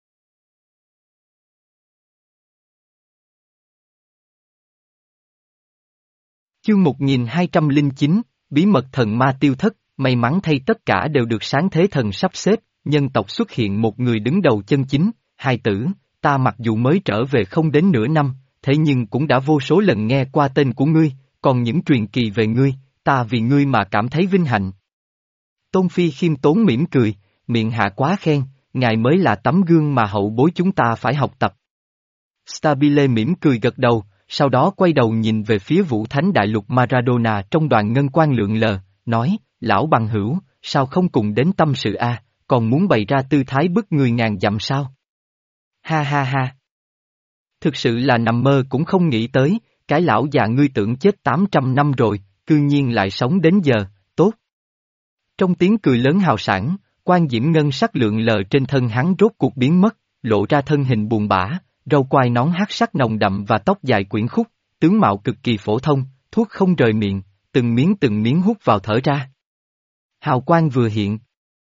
Chương một nghìn hai trăm lẻ chín, Bí mật thần ma tiêu thất, may mắn thay tất cả đều được sáng thế thần sắp xếp, nhân tộc xuất hiện một người đứng đầu chân chính, hài tử, ta mặc dù mới trở về không đến nửa năm, thế nhưng cũng đã vô số lần nghe qua tên của ngươi, còn những truyền kỳ về ngươi, ta vì ngươi mà cảm thấy vinh hạnh. Tôn Phi khiêm tốn mỉm cười, miệng hạ quá khen, ngài mới là tấm gương mà hậu bối chúng ta phải học tập. Stabile mỉm cười gật đầu, sau đó quay đầu nhìn về phía Vũ Thánh Đại Lục Maradona trong đoàn ngân quan lượn lờ, nói, lão bằng hữu, sao không cùng đến tâm sự a, còn muốn bày ra tư thái bức người ngàn dặm sao? Ha ha ha. Thực sự là nằm mơ cũng không nghĩ tới, cái lão già ngươi tưởng chết tám trăm năm rồi, cư nhiên lại sống đến giờ, tốt. Trong tiếng cười lớn hào sảng, quan diễm ngân sắc lượn lờ trên thân hắn rốt cuộc biến mất, lộ ra thân hình buồn bã, râu quai nón hắc sắc nồng đậm và tóc dài quyển khúc, tướng mạo cực kỳ phổ thông, thuốc không rời miệng, từng miếng từng miếng hút vào thở ra. Hào quang vừa hiện.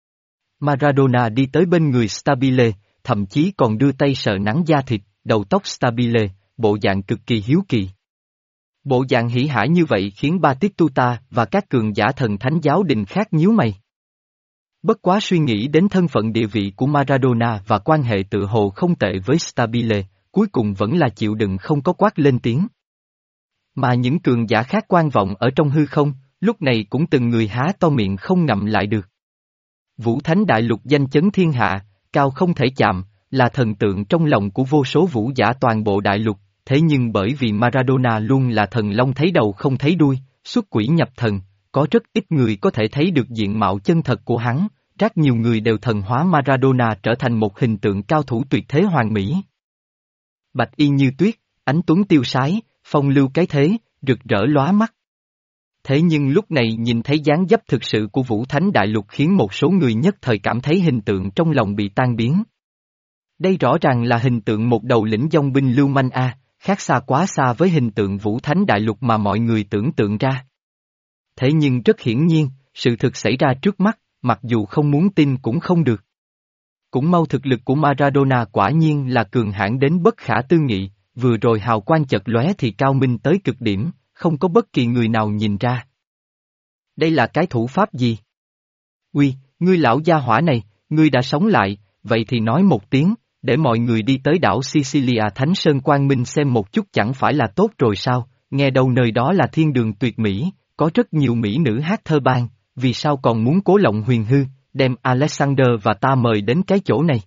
Maradona đi tới bên người Stabile, thậm chí còn đưa tay sờ nắng da thịt, đầu tóc Stabile, bộ dạng cực kỳ hiếu kỳ. Bộ dạng hỉ hả như vậy khiến Batistuta và các cường giả thần thánh giáo đình khác nhíu mày. Bất quá suy nghĩ đến thân phận địa vị của Maradona và quan hệ tự hồ không tệ với Stabile, cuối cùng vẫn là chịu đựng không có quát lên tiếng. Mà những cường giả khác quan vọng ở trong hư không, lúc này cũng từng người há to miệng không ngậm lại được. Vũ Thánh Đại Lục danh chấn thiên hạ, cao không thể chạm, là thần tượng trong lòng của vô số vũ giả toàn bộ đại lục, thế nhưng bởi vì Maradona luôn là thần long thấy đầu không thấy đuôi, xuất quỷ nhập thần, có rất ít người có thể thấy được diện mạo chân thật của hắn, rất nhiều người đều thần hóa Maradona trở thành một hình tượng cao thủ tuyệt thế hoàn mỹ. Bạch y như tuyết, ánh tuấn tiêu sái, phong lưu cái thế, rực rỡ lóa mắt. Thế nhưng lúc này nhìn thấy dáng dấp thực sự của Vũ Thánh Đại Lục khiến một số người nhất thời cảm thấy hình tượng trong lòng bị tan biến. Đây rõ ràng là hình tượng một đầu lĩnh dòng binh lưu manh a, khác xa quá xa với hình tượng Vũ Thánh Đại Lục mà mọi người tưởng tượng ra. Thế nhưng rất hiển nhiên, sự thực xảy ra trước mắt, mặc dù không muốn tin cũng không được. Cũng mau thực lực của Maradona quả nhiên là cường hãn đến bất khả tư nghị, vừa rồi hào quang chật lóe thì cao minh tới cực điểm, không có bất kỳ người nào nhìn ra. Đây là cái thủ pháp gì? Uy, ngươi lão gia hỏa này, ngươi đã sống lại, vậy thì nói một tiếng, để mọi người đi tới đảo Sicilia Thánh Sơn Quang Minh xem một chút chẳng phải là tốt rồi sao, nghe đâu nơi đó là thiên đường tuyệt mỹ, có rất nhiều mỹ nữ hát thơ ban, vì sao còn muốn cố lộng huyền hư, đem Alexander và ta mời đến cái chỗ này.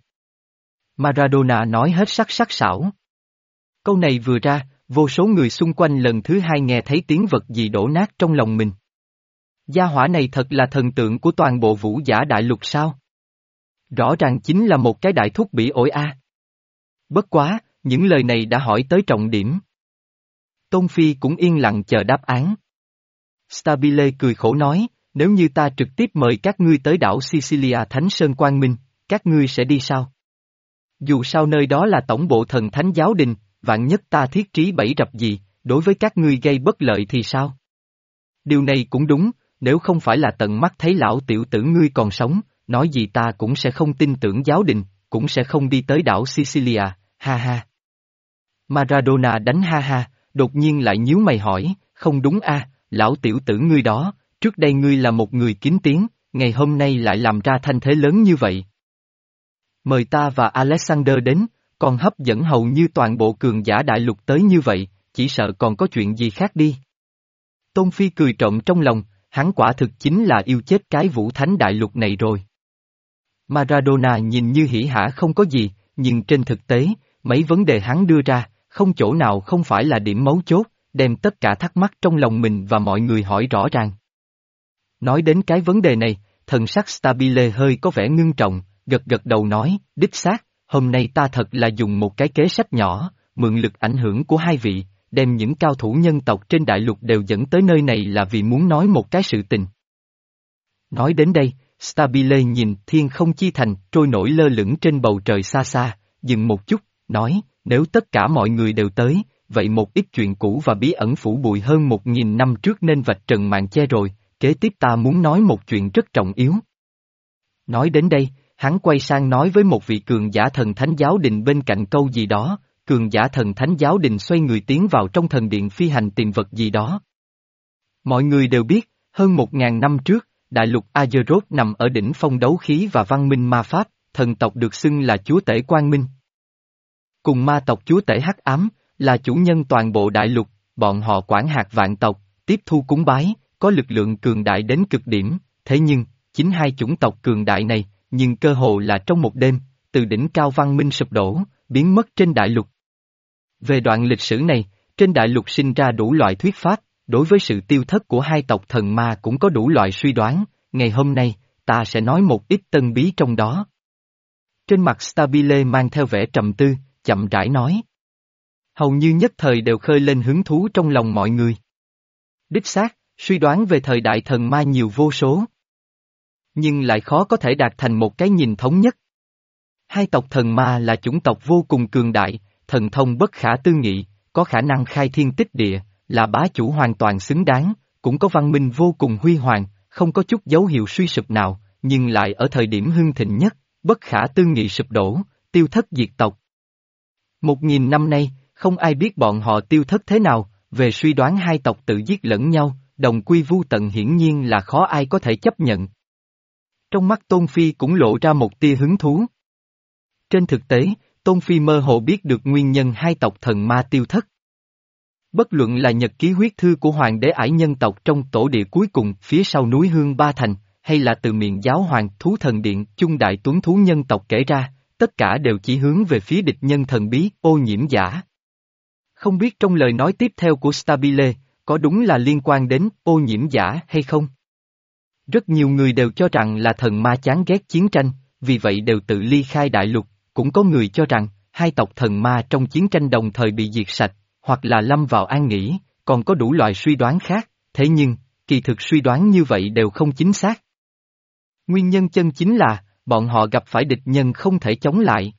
Maradona nói hết sắc sắc sảo. Câu này vừa ra, vô số người xung quanh lần thứ hai nghe thấy tiếng vật gì đổ nát trong lòng mình. Gia hỏa này thật là thần tượng của toàn bộ vũ giả đại lục sao? Rõ ràng chính là một cái đại thúc bỉ ổi a. Bất quá, những lời này đã hỏi tới trọng điểm. Tôn Phi cũng yên lặng chờ đáp án. Stabile cười khổ nói, nếu như ta trực tiếp mời các ngươi tới đảo Sicilia Thánh Sơn Quang Minh, các ngươi sẽ đi sao? Dù sao nơi đó là tổng bộ thần thánh giáo đình, vạn nhất ta thiết trí bẫy rập gì, đối với các ngươi gây bất lợi thì sao? Điều này cũng đúng, nếu không phải là tận mắt thấy lão tiểu tử ngươi còn sống, nói gì ta cũng sẽ không tin tưởng giáo đình, cũng sẽ không đi tới đảo Sicilia, ha ha. Maradona đánh ha ha, đột nhiên lại nhíu mày hỏi, không đúng a, lão tiểu tử ngươi đó, trước đây ngươi là một người kín tiếng, ngày hôm nay lại làm ra thanh thế lớn như vậy. Mời ta và Alexander đến, còn hấp dẫn hầu như toàn bộ cường giả đại lục tới như vậy, chỉ sợ còn có chuyện gì khác đi. Tôn Phi cười trộm trong lòng, hắn quả thực chính là yêu chết cái vũ thánh đại lục này rồi. Maradona nhìn như hỉ hả không có gì, nhưng trên thực tế, mấy vấn đề hắn đưa ra, không chỗ nào không phải là điểm mấu chốt, đem tất cả thắc mắc trong lòng mình và mọi người hỏi rõ ràng. Nói đến cái vấn đề này, thần sắc Stabile hơi có vẻ ngưng trọng, gật gật đầu nói, đích xác, hôm nay ta thật là dùng một cái kế sách nhỏ, mượn lực ảnh hưởng của hai vị, đem những cao thủ nhân tộc trên đại lục đều dẫn tới nơi này là vì muốn nói một cái sự tình. Nói đến đây, Stabile nhìn thiên không chi thành trôi nổi lơ lửng trên bầu trời xa xa, dừng một chút, nói, nếu tất cả mọi người đều tới, vậy một ít chuyện cũ và bí ẩn phủ bụi hơn một nghìn năm trước nên vạch trần màn che rồi, kế tiếp ta muốn nói một chuyện rất trọng yếu. Nói đến đây, hắn quay sang nói với một vị cường giả thần thánh giáo đình bên cạnh câu gì đó, cường giả thần thánh giáo đình xoay người tiến vào trong thần điện phi hành tìm vật gì đó. Mọi người đều biết, hơn một ngàn năm trước, đại lục Azeroth nằm ở đỉnh phong đấu khí và văn minh ma pháp, thần tộc được xưng là chúa tể quang minh. Cùng ma tộc chúa tể hắc ám, là chủ nhân toàn bộ đại lục, bọn họ quản hạt vạn tộc, tiếp thu cúng bái, có lực lượng cường đại đến cực điểm, thế nhưng, chính hai chủng tộc cường đại này, nhưng cơ hồ là trong một đêm, từ đỉnh cao văn minh sụp đổ, biến mất trên đại lục. Về đoạn lịch sử này, trên đại lục sinh ra đủ loại thuyết pháp, đối với sự tiêu thất của hai tộc thần ma cũng có đủ loại suy đoán, ngày hôm nay, ta sẽ nói một ít tân bí trong đó. Trên mặt Stabile mang theo vẻ trầm tư, chậm rãi nói. Hầu như nhất thời đều khơi lên hứng thú trong lòng mọi người. Đích xác, suy đoán về thời đại thần ma nhiều vô số. Nhưng lại khó có thể đạt thành một cái nhìn thống nhất. Hai tộc thần ma là chủng tộc vô cùng cường đại, thần thông bất khả tư nghị, có khả năng khai thiên tích địa, là bá chủ hoàn toàn xứng đáng, cũng có văn minh vô cùng huy hoàng, không có chút dấu hiệu suy sụp nào, nhưng lại ở thời điểm hưng thịnh nhất, bất khả tư nghị sụp đổ, tiêu thất diệt tộc. Một nghìn năm nay, không ai biết bọn họ tiêu thất thế nào, về suy đoán hai tộc tự giết lẫn nhau, đồng quy vu tận hiển nhiên là khó ai có thể chấp nhận. Trong mắt Tôn Phi cũng lộ ra một tia hứng thú. Trên thực tế, Tôn Phi mơ hồ biết được nguyên nhân hai tộc thần ma tiêu thất. Bất luận là nhật ký huyết thư của hoàng đế ải nhân tộc trong tổ địa cuối cùng phía sau núi Hương Ba Thành, hay là từ miệng giáo hoàng thú thần điện chung đại tuấn thú nhân tộc kể ra, tất cả đều chỉ hướng về phía địch nhân thần bí, ô nhiễm giả. Không biết trong lời nói tiếp theo của Stabile, có đúng là liên quan đến ô nhiễm giả hay không? Rất nhiều người đều cho rằng là thần ma chán ghét chiến tranh, vì vậy đều tự ly khai đại lục, cũng có người cho rằng, hai tộc thần ma trong chiến tranh đồng thời bị diệt sạch, hoặc là lâm vào an nghỉ, còn có đủ loại suy đoán khác, thế nhưng, kỳ thực suy đoán như vậy đều không chính xác. Nguyên nhân chân chính là, bọn họ gặp phải địch nhân không thể chống lại.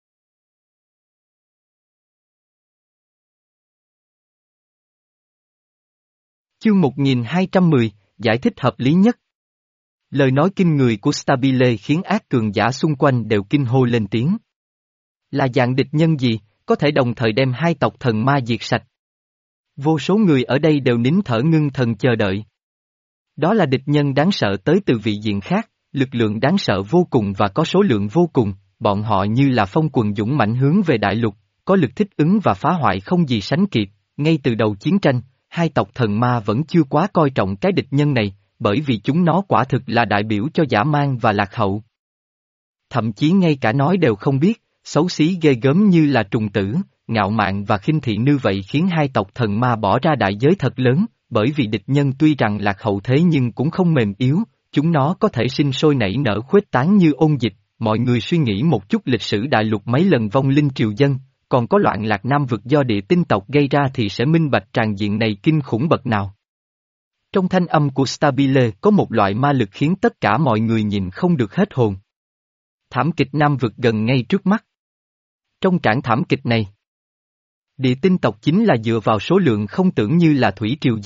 Chương một nghìn hai trăm mười, giải thích hợp lý nhất. Lời nói kinh người của Stabile khiến ác cường giả xung quanh đều kinh hô lên tiếng. Là dạng địch nhân gì, có thể đồng thời đem hai tộc thần ma diệt sạch? Vô số người ở đây đều nín thở ngưng thần chờ đợi. Đó là địch nhân đáng sợ tới từ vị diện khác, lực lượng đáng sợ vô cùng và có số lượng vô cùng, bọn họ như là phong quần dũng mãnh hướng về đại lục, có lực thích ứng và phá hoại không gì sánh kịp, ngay từ đầu chiến tranh, hai tộc thần ma vẫn chưa quá coi trọng cái địch nhân này, bởi vì chúng nó quả thực là đại biểu cho dã man và lạc hậu. Thậm chí ngay cả nói đều không biết, xấu xí ghê gớm như là trùng tử, ngạo mạn và khinh thị như vậy khiến hai tộc thần ma bỏ ra đại giới thật lớn, bởi vì địch nhân tuy rằng lạc hậu thế nhưng cũng không mềm yếu, chúng nó có thể sinh sôi nảy nở khuếch tán như ôn dịch, mọi người suy nghĩ một chút lịch sử đại lục mấy lần vong linh triều dân, còn có loạn lạc nam vực do địa tinh tộc gây ra thì sẽ minh bạch tràn diện này kinh khủng bậc nào. Trong thanh âm của Stabile có một loại ma lực khiến tất cả mọi người nhìn không được hết hồn. Thảm kịch nam vực gần ngay trước mắt. Trong trảng thảm kịch này, địa tinh tộc chính là dựa vào số lượng không tưởng như là thủy triều dân,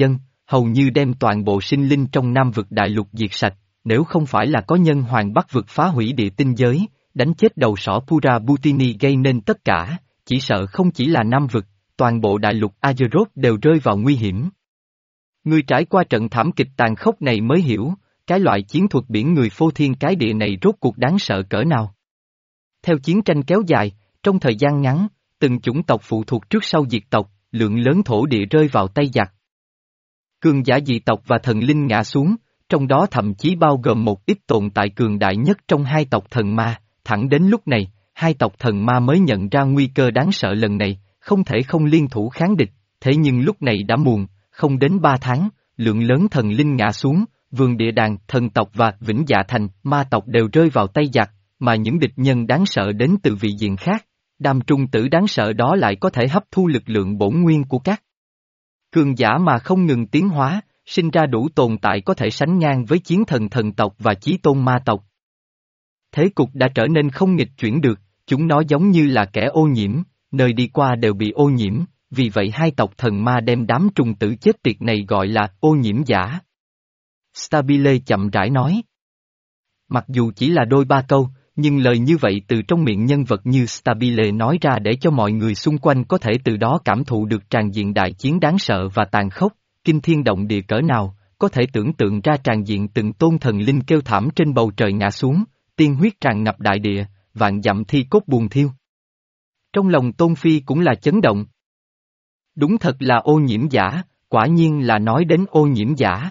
hầu như đem toàn bộ sinh linh trong Nam vực đại lục diệt sạch, nếu không phải là có nhân hoàng Bắc vực phá hủy địa tinh giới, đánh chết đầu sỏ Pura Butini gây nên tất cả, chỉ sợ không chỉ là Nam vực, toàn bộ đại lục Azeroth đều rơi vào nguy hiểm. Người trải qua trận thảm kịch tàn khốc này mới hiểu, cái loại chiến thuật biển người phô thiên cái địa này rốt cuộc đáng sợ cỡ nào. Theo chiến tranh kéo dài, trong thời gian ngắn, từng chủng tộc phụ thuộc trước sau diệt tộc, lượng lớn thổ địa rơi vào tay giặc. Cường giả dị tộc và thần linh ngã xuống, trong đó thậm chí bao gồm một ít tồn tại cường đại nhất trong hai tộc thần ma, thẳng đến lúc này, hai tộc thần ma mới nhận ra nguy cơ đáng sợ lần này, không thể không liên thủ kháng địch, thế nhưng lúc này đã muộn, không đến ba tháng, lượng lớn thần linh ngã xuống, vườn địa đàng, thần tộc và Vĩnh Dạ Thành, ma tộc đều rơi vào tay giặc, mà những địch nhân đáng sợ đến từ vị diện khác, đám trung tử đáng sợ đó lại có thể hấp thu lực lượng bổn nguyên của các cường giả mà không ngừng tiến hóa, sinh ra đủ tồn tại có thể sánh ngang với chiến thần thần tộc và chí tôn ma tộc. Thế cục đã trở nên không nghịch chuyển được, chúng nó giống như là kẻ ô nhiễm, nơi đi qua đều bị ô nhiễm, vì vậy hai tộc thần ma đem đám trùng tử chết tiệt này gọi là ô nhiễm giả. Stabile chậm rãi nói. Mặc dù chỉ là đôi ba câu, nhưng lời như vậy từ trong miệng nhân vật như Stabile nói ra để cho mọi người xung quanh có thể từ đó cảm thụ được tràn diện đại chiến đáng sợ và tàn khốc, kinh thiên động địa cỡ nào, có thể tưởng tượng ra tràn diện từng tôn thần linh kêu thảm trên bầu trời ngã xuống, tiên huyết tràn ngập đại địa, vạn dặm thi cốt buồn thiêu. Trong lòng Tôn Phi cũng là chấn động. Đúng thật là ô nhiễm giả, quả nhiên là nói đến ô nhiễm giả.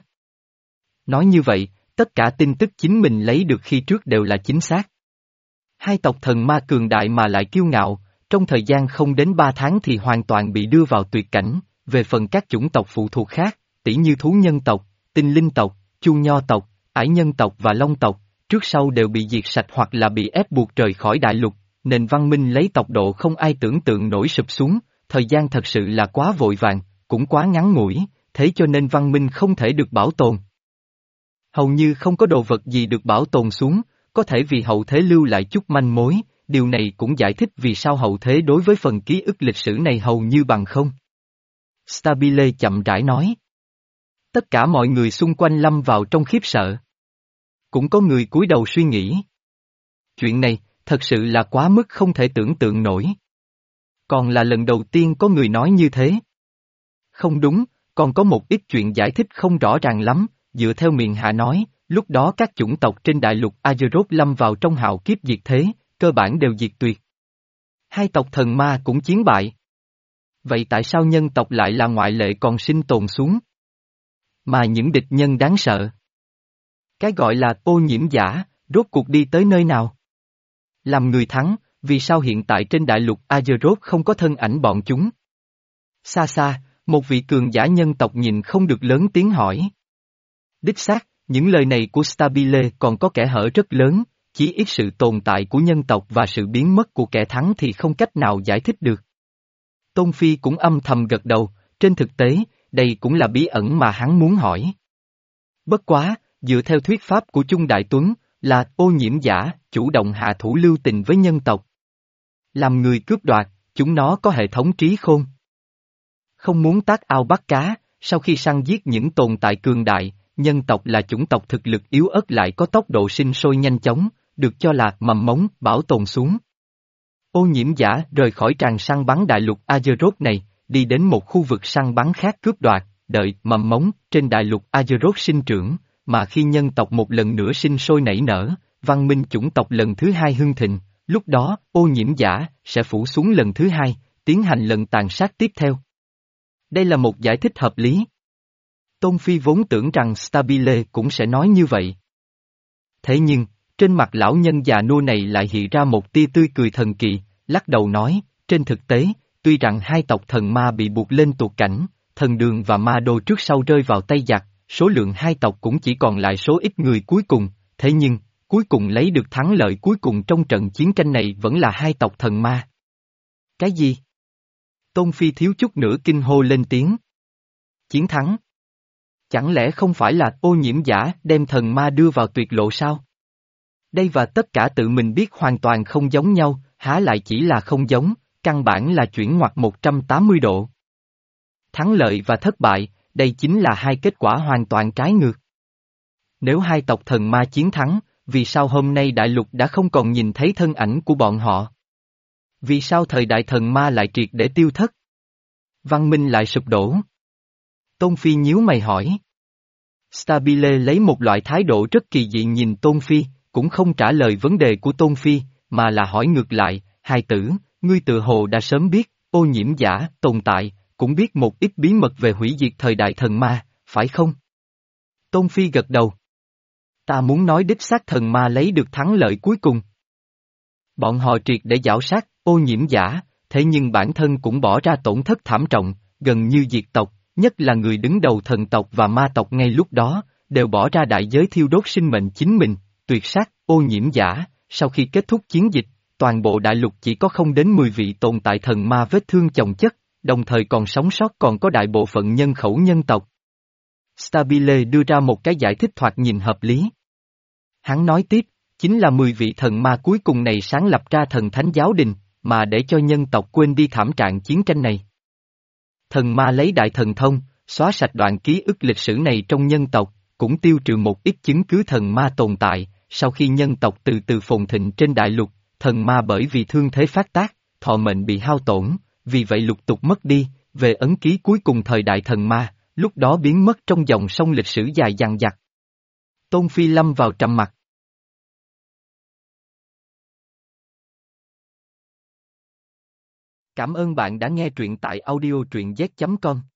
Nói như vậy, tất cả tin tức chính mình lấy được khi trước đều là chính xác. Hai tộc thần ma cường đại mà lại kiêu ngạo, trong thời gian không đến ba tháng thì hoàn toàn bị đưa vào tuyệt cảnh, về phần các chủng tộc phụ thuộc khác, tỉ như thú nhân tộc, tinh linh tộc, chu nho tộc, ải nhân tộc và long tộc, trước sau đều bị diệt sạch hoặc là bị ép buộc rời khỏi đại lục, nền văn minh lấy tốc độ không ai tưởng tượng nổi sụp xuống, thời gian thật sự là quá vội vàng, cũng quá ngắn ngủi, thế cho nên văn minh không thể được bảo tồn. Hầu như không có đồ vật gì được bảo tồn xuống, có thể vì hậu thế lưu lại chút manh mối, điều này cũng giải thích vì sao hậu thế đối với phần ký ức lịch sử này hầu như bằng không. Stabile chậm rãi nói. Tất cả mọi người xung quanh lâm vào trong khiếp sợ. Cũng có người cúi đầu suy nghĩ. Chuyện này, thật sự là quá mức không thể tưởng tượng nổi. Còn là lần đầu tiên có người nói như thế. Không đúng, còn có một ít chuyện giải thích không rõ ràng lắm, dựa theo miệng hạ nói, lúc đó các chủng tộc trên đại lục Azeroth lâm vào trong hạo kiếp diệt thế, cơ bản đều diệt tuyệt. Hai tộc thần ma cũng chiến bại. Vậy tại sao nhân tộc lại là ngoại lệ còn sinh tồn xuống? Mà những địch nhân đáng sợ. Cái gọi là ô nhiễm giả, rốt cuộc đi tới nơi nào? Làm người thắng, vì sao hiện tại trên đại lục Azeroth không có thân ảnh bọn chúng? Xa xa, một vị cường giả nhân tộc nhìn không được lớn tiếng hỏi. Đích xác, những lời này của Stabile còn có kẻ hở rất lớn, chỉ ít sự tồn tại của nhân tộc và sự biến mất của kẻ thắng thì không cách nào giải thích được. Tôn Phi cũng âm thầm gật đầu, trên thực tế, đây cũng là bí ẩn mà hắn muốn hỏi. Bất quá, dựa theo thuyết pháp của Chung Đại Tuấn, là ô nhiễm giả, chủ động hạ thủ lưu tình với nhân tộc. Làm người cướp đoạt, chúng nó có hệ thống trí khôn. Không muốn tác ao bắt cá, sau khi săn giết những tồn tại cường đại, nhân tộc là chủng tộc thực lực yếu ớt lại có tốc độ sinh sôi nhanh chóng, được cho là mầm mống bảo tồn xuống. Ô nhiễm giả rời khỏi tràng săn bắn đại lục Azeroth này, đi đến một khu vực săn bắn khác cướp đoạt, đợi mầm mống trên đại lục Azeroth sinh trưởng, mà khi nhân tộc một lần nữa sinh sôi nảy nở, văn minh chủng tộc lần thứ hai hưng thịnh, lúc đó ô nhiễm giả sẽ phủ xuống lần thứ hai, tiến hành lần tàn sát tiếp theo. Đây là một giải thích hợp lý. Tôn Phi vốn tưởng rằng Stabile cũng sẽ nói như vậy. Thế nhưng, trên mặt lão nhân già nua này lại hiện ra một tia tươi cười thần kỳ, lắc đầu nói, trên thực tế, tuy rằng hai tộc thần ma bị buộc lên tuột cảnh, thần đường và ma đô trước sau rơi vào tay giặc, số lượng hai tộc cũng chỉ còn lại số ít người cuối cùng, thế nhưng, cuối cùng lấy được thắng lợi cuối cùng trong trận chiến tranh này vẫn là hai tộc thần ma. Cái gì? Tôn Phi thiếu chút nữa kinh hô lên tiếng. Chiến thắng? Chẳng lẽ không phải là ô nhiễm giả đem thần ma đưa vào tuyệt lộ sao? Đây và tất cả tự mình biết hoàn toàn không giống nhau, há lại chỉ là không giống, căn bản là chuyển ngoặt một trăm tám mươi độ. Thắng lợi và thất bại, đây chính là hai kết quả hoàn toàn trái ngược. Nếu hai tộc thần ma chiến thắng, vì sao hôm nay đại lục đã không còn nhìn thấy thân ảnh của bọn họ? Vì sao thời đại thần ma lại triệt để tiêu thất? Văn minh lại sụp đổ? Tôn Phi nhíu mày hỏi. Stabile lấy một loại thái độ rất kỳ dị nhìn Tôn Phi, cũng không trả lời vấn đề của Tôn Phi, mà là hỏi ngược lại, hài tử, ngươi tự hồ đã sớm biết, ô nhiễm giả, tồn tại, cũng biết một ít bí mật về hủy diệt thời đại thần ma, phải không? Tôn Phi gật đầu. Ta muốn nói đích xác thần ma lấy được thắng lợi cuối cùng. Bọn họ triệt để giảo sát, ô nhiễm giả, thế nhưng bản thân cũng bỏ ra tổn thất thảm trọng, gần như diệt tộc, nhất là người đứng đầu thần tộc và ma tộc ngay lúc đó, đều bỏ ra đại giới thiêu đốt sinh mệnh chính mình, tuyệt sát, ô nhiễm giả, sau khi kết thúc chiến dịch, toàn bộ đại lục chỉ có không đến mười vị tồn tại thần ma vết thương chồng chất, đồng thời còn sống sót còn có đại bộ phận nhân khẩu nhân tộc. Stabile đưa ra một cái giải thích thoạt nhìn hợp lý. Hắn nói tiếp, chính là mười vị thần ma cuối cùng này sáng lập ra thần thánh giáo đình, mà để cho nhân tộc quên đi thảm trạng chiến tranh này. Thần ma lấy đại thần thông, xóa sạch đoạn ký ức lịch sử này trong nhân tộc, cũng tiêu trừ một ít chứng cứ thần ma tồn tại, sau khi nhân tộc từ từ phồn thịnh trên đại lục, thần ma bởi vì thương thế phát tác, thọ mệnh bị hao tổn, vì vậy lục tục mất đi, về ấn ký cuối cùng thời đại thần ma, lúc đó biến mất trong dòng sông lịch sử dài dằng dặc. Tôn Phi lâm vào trầm mặc. Cảm ơn bạn đã nghe truyện tại audio truyện z chấm com.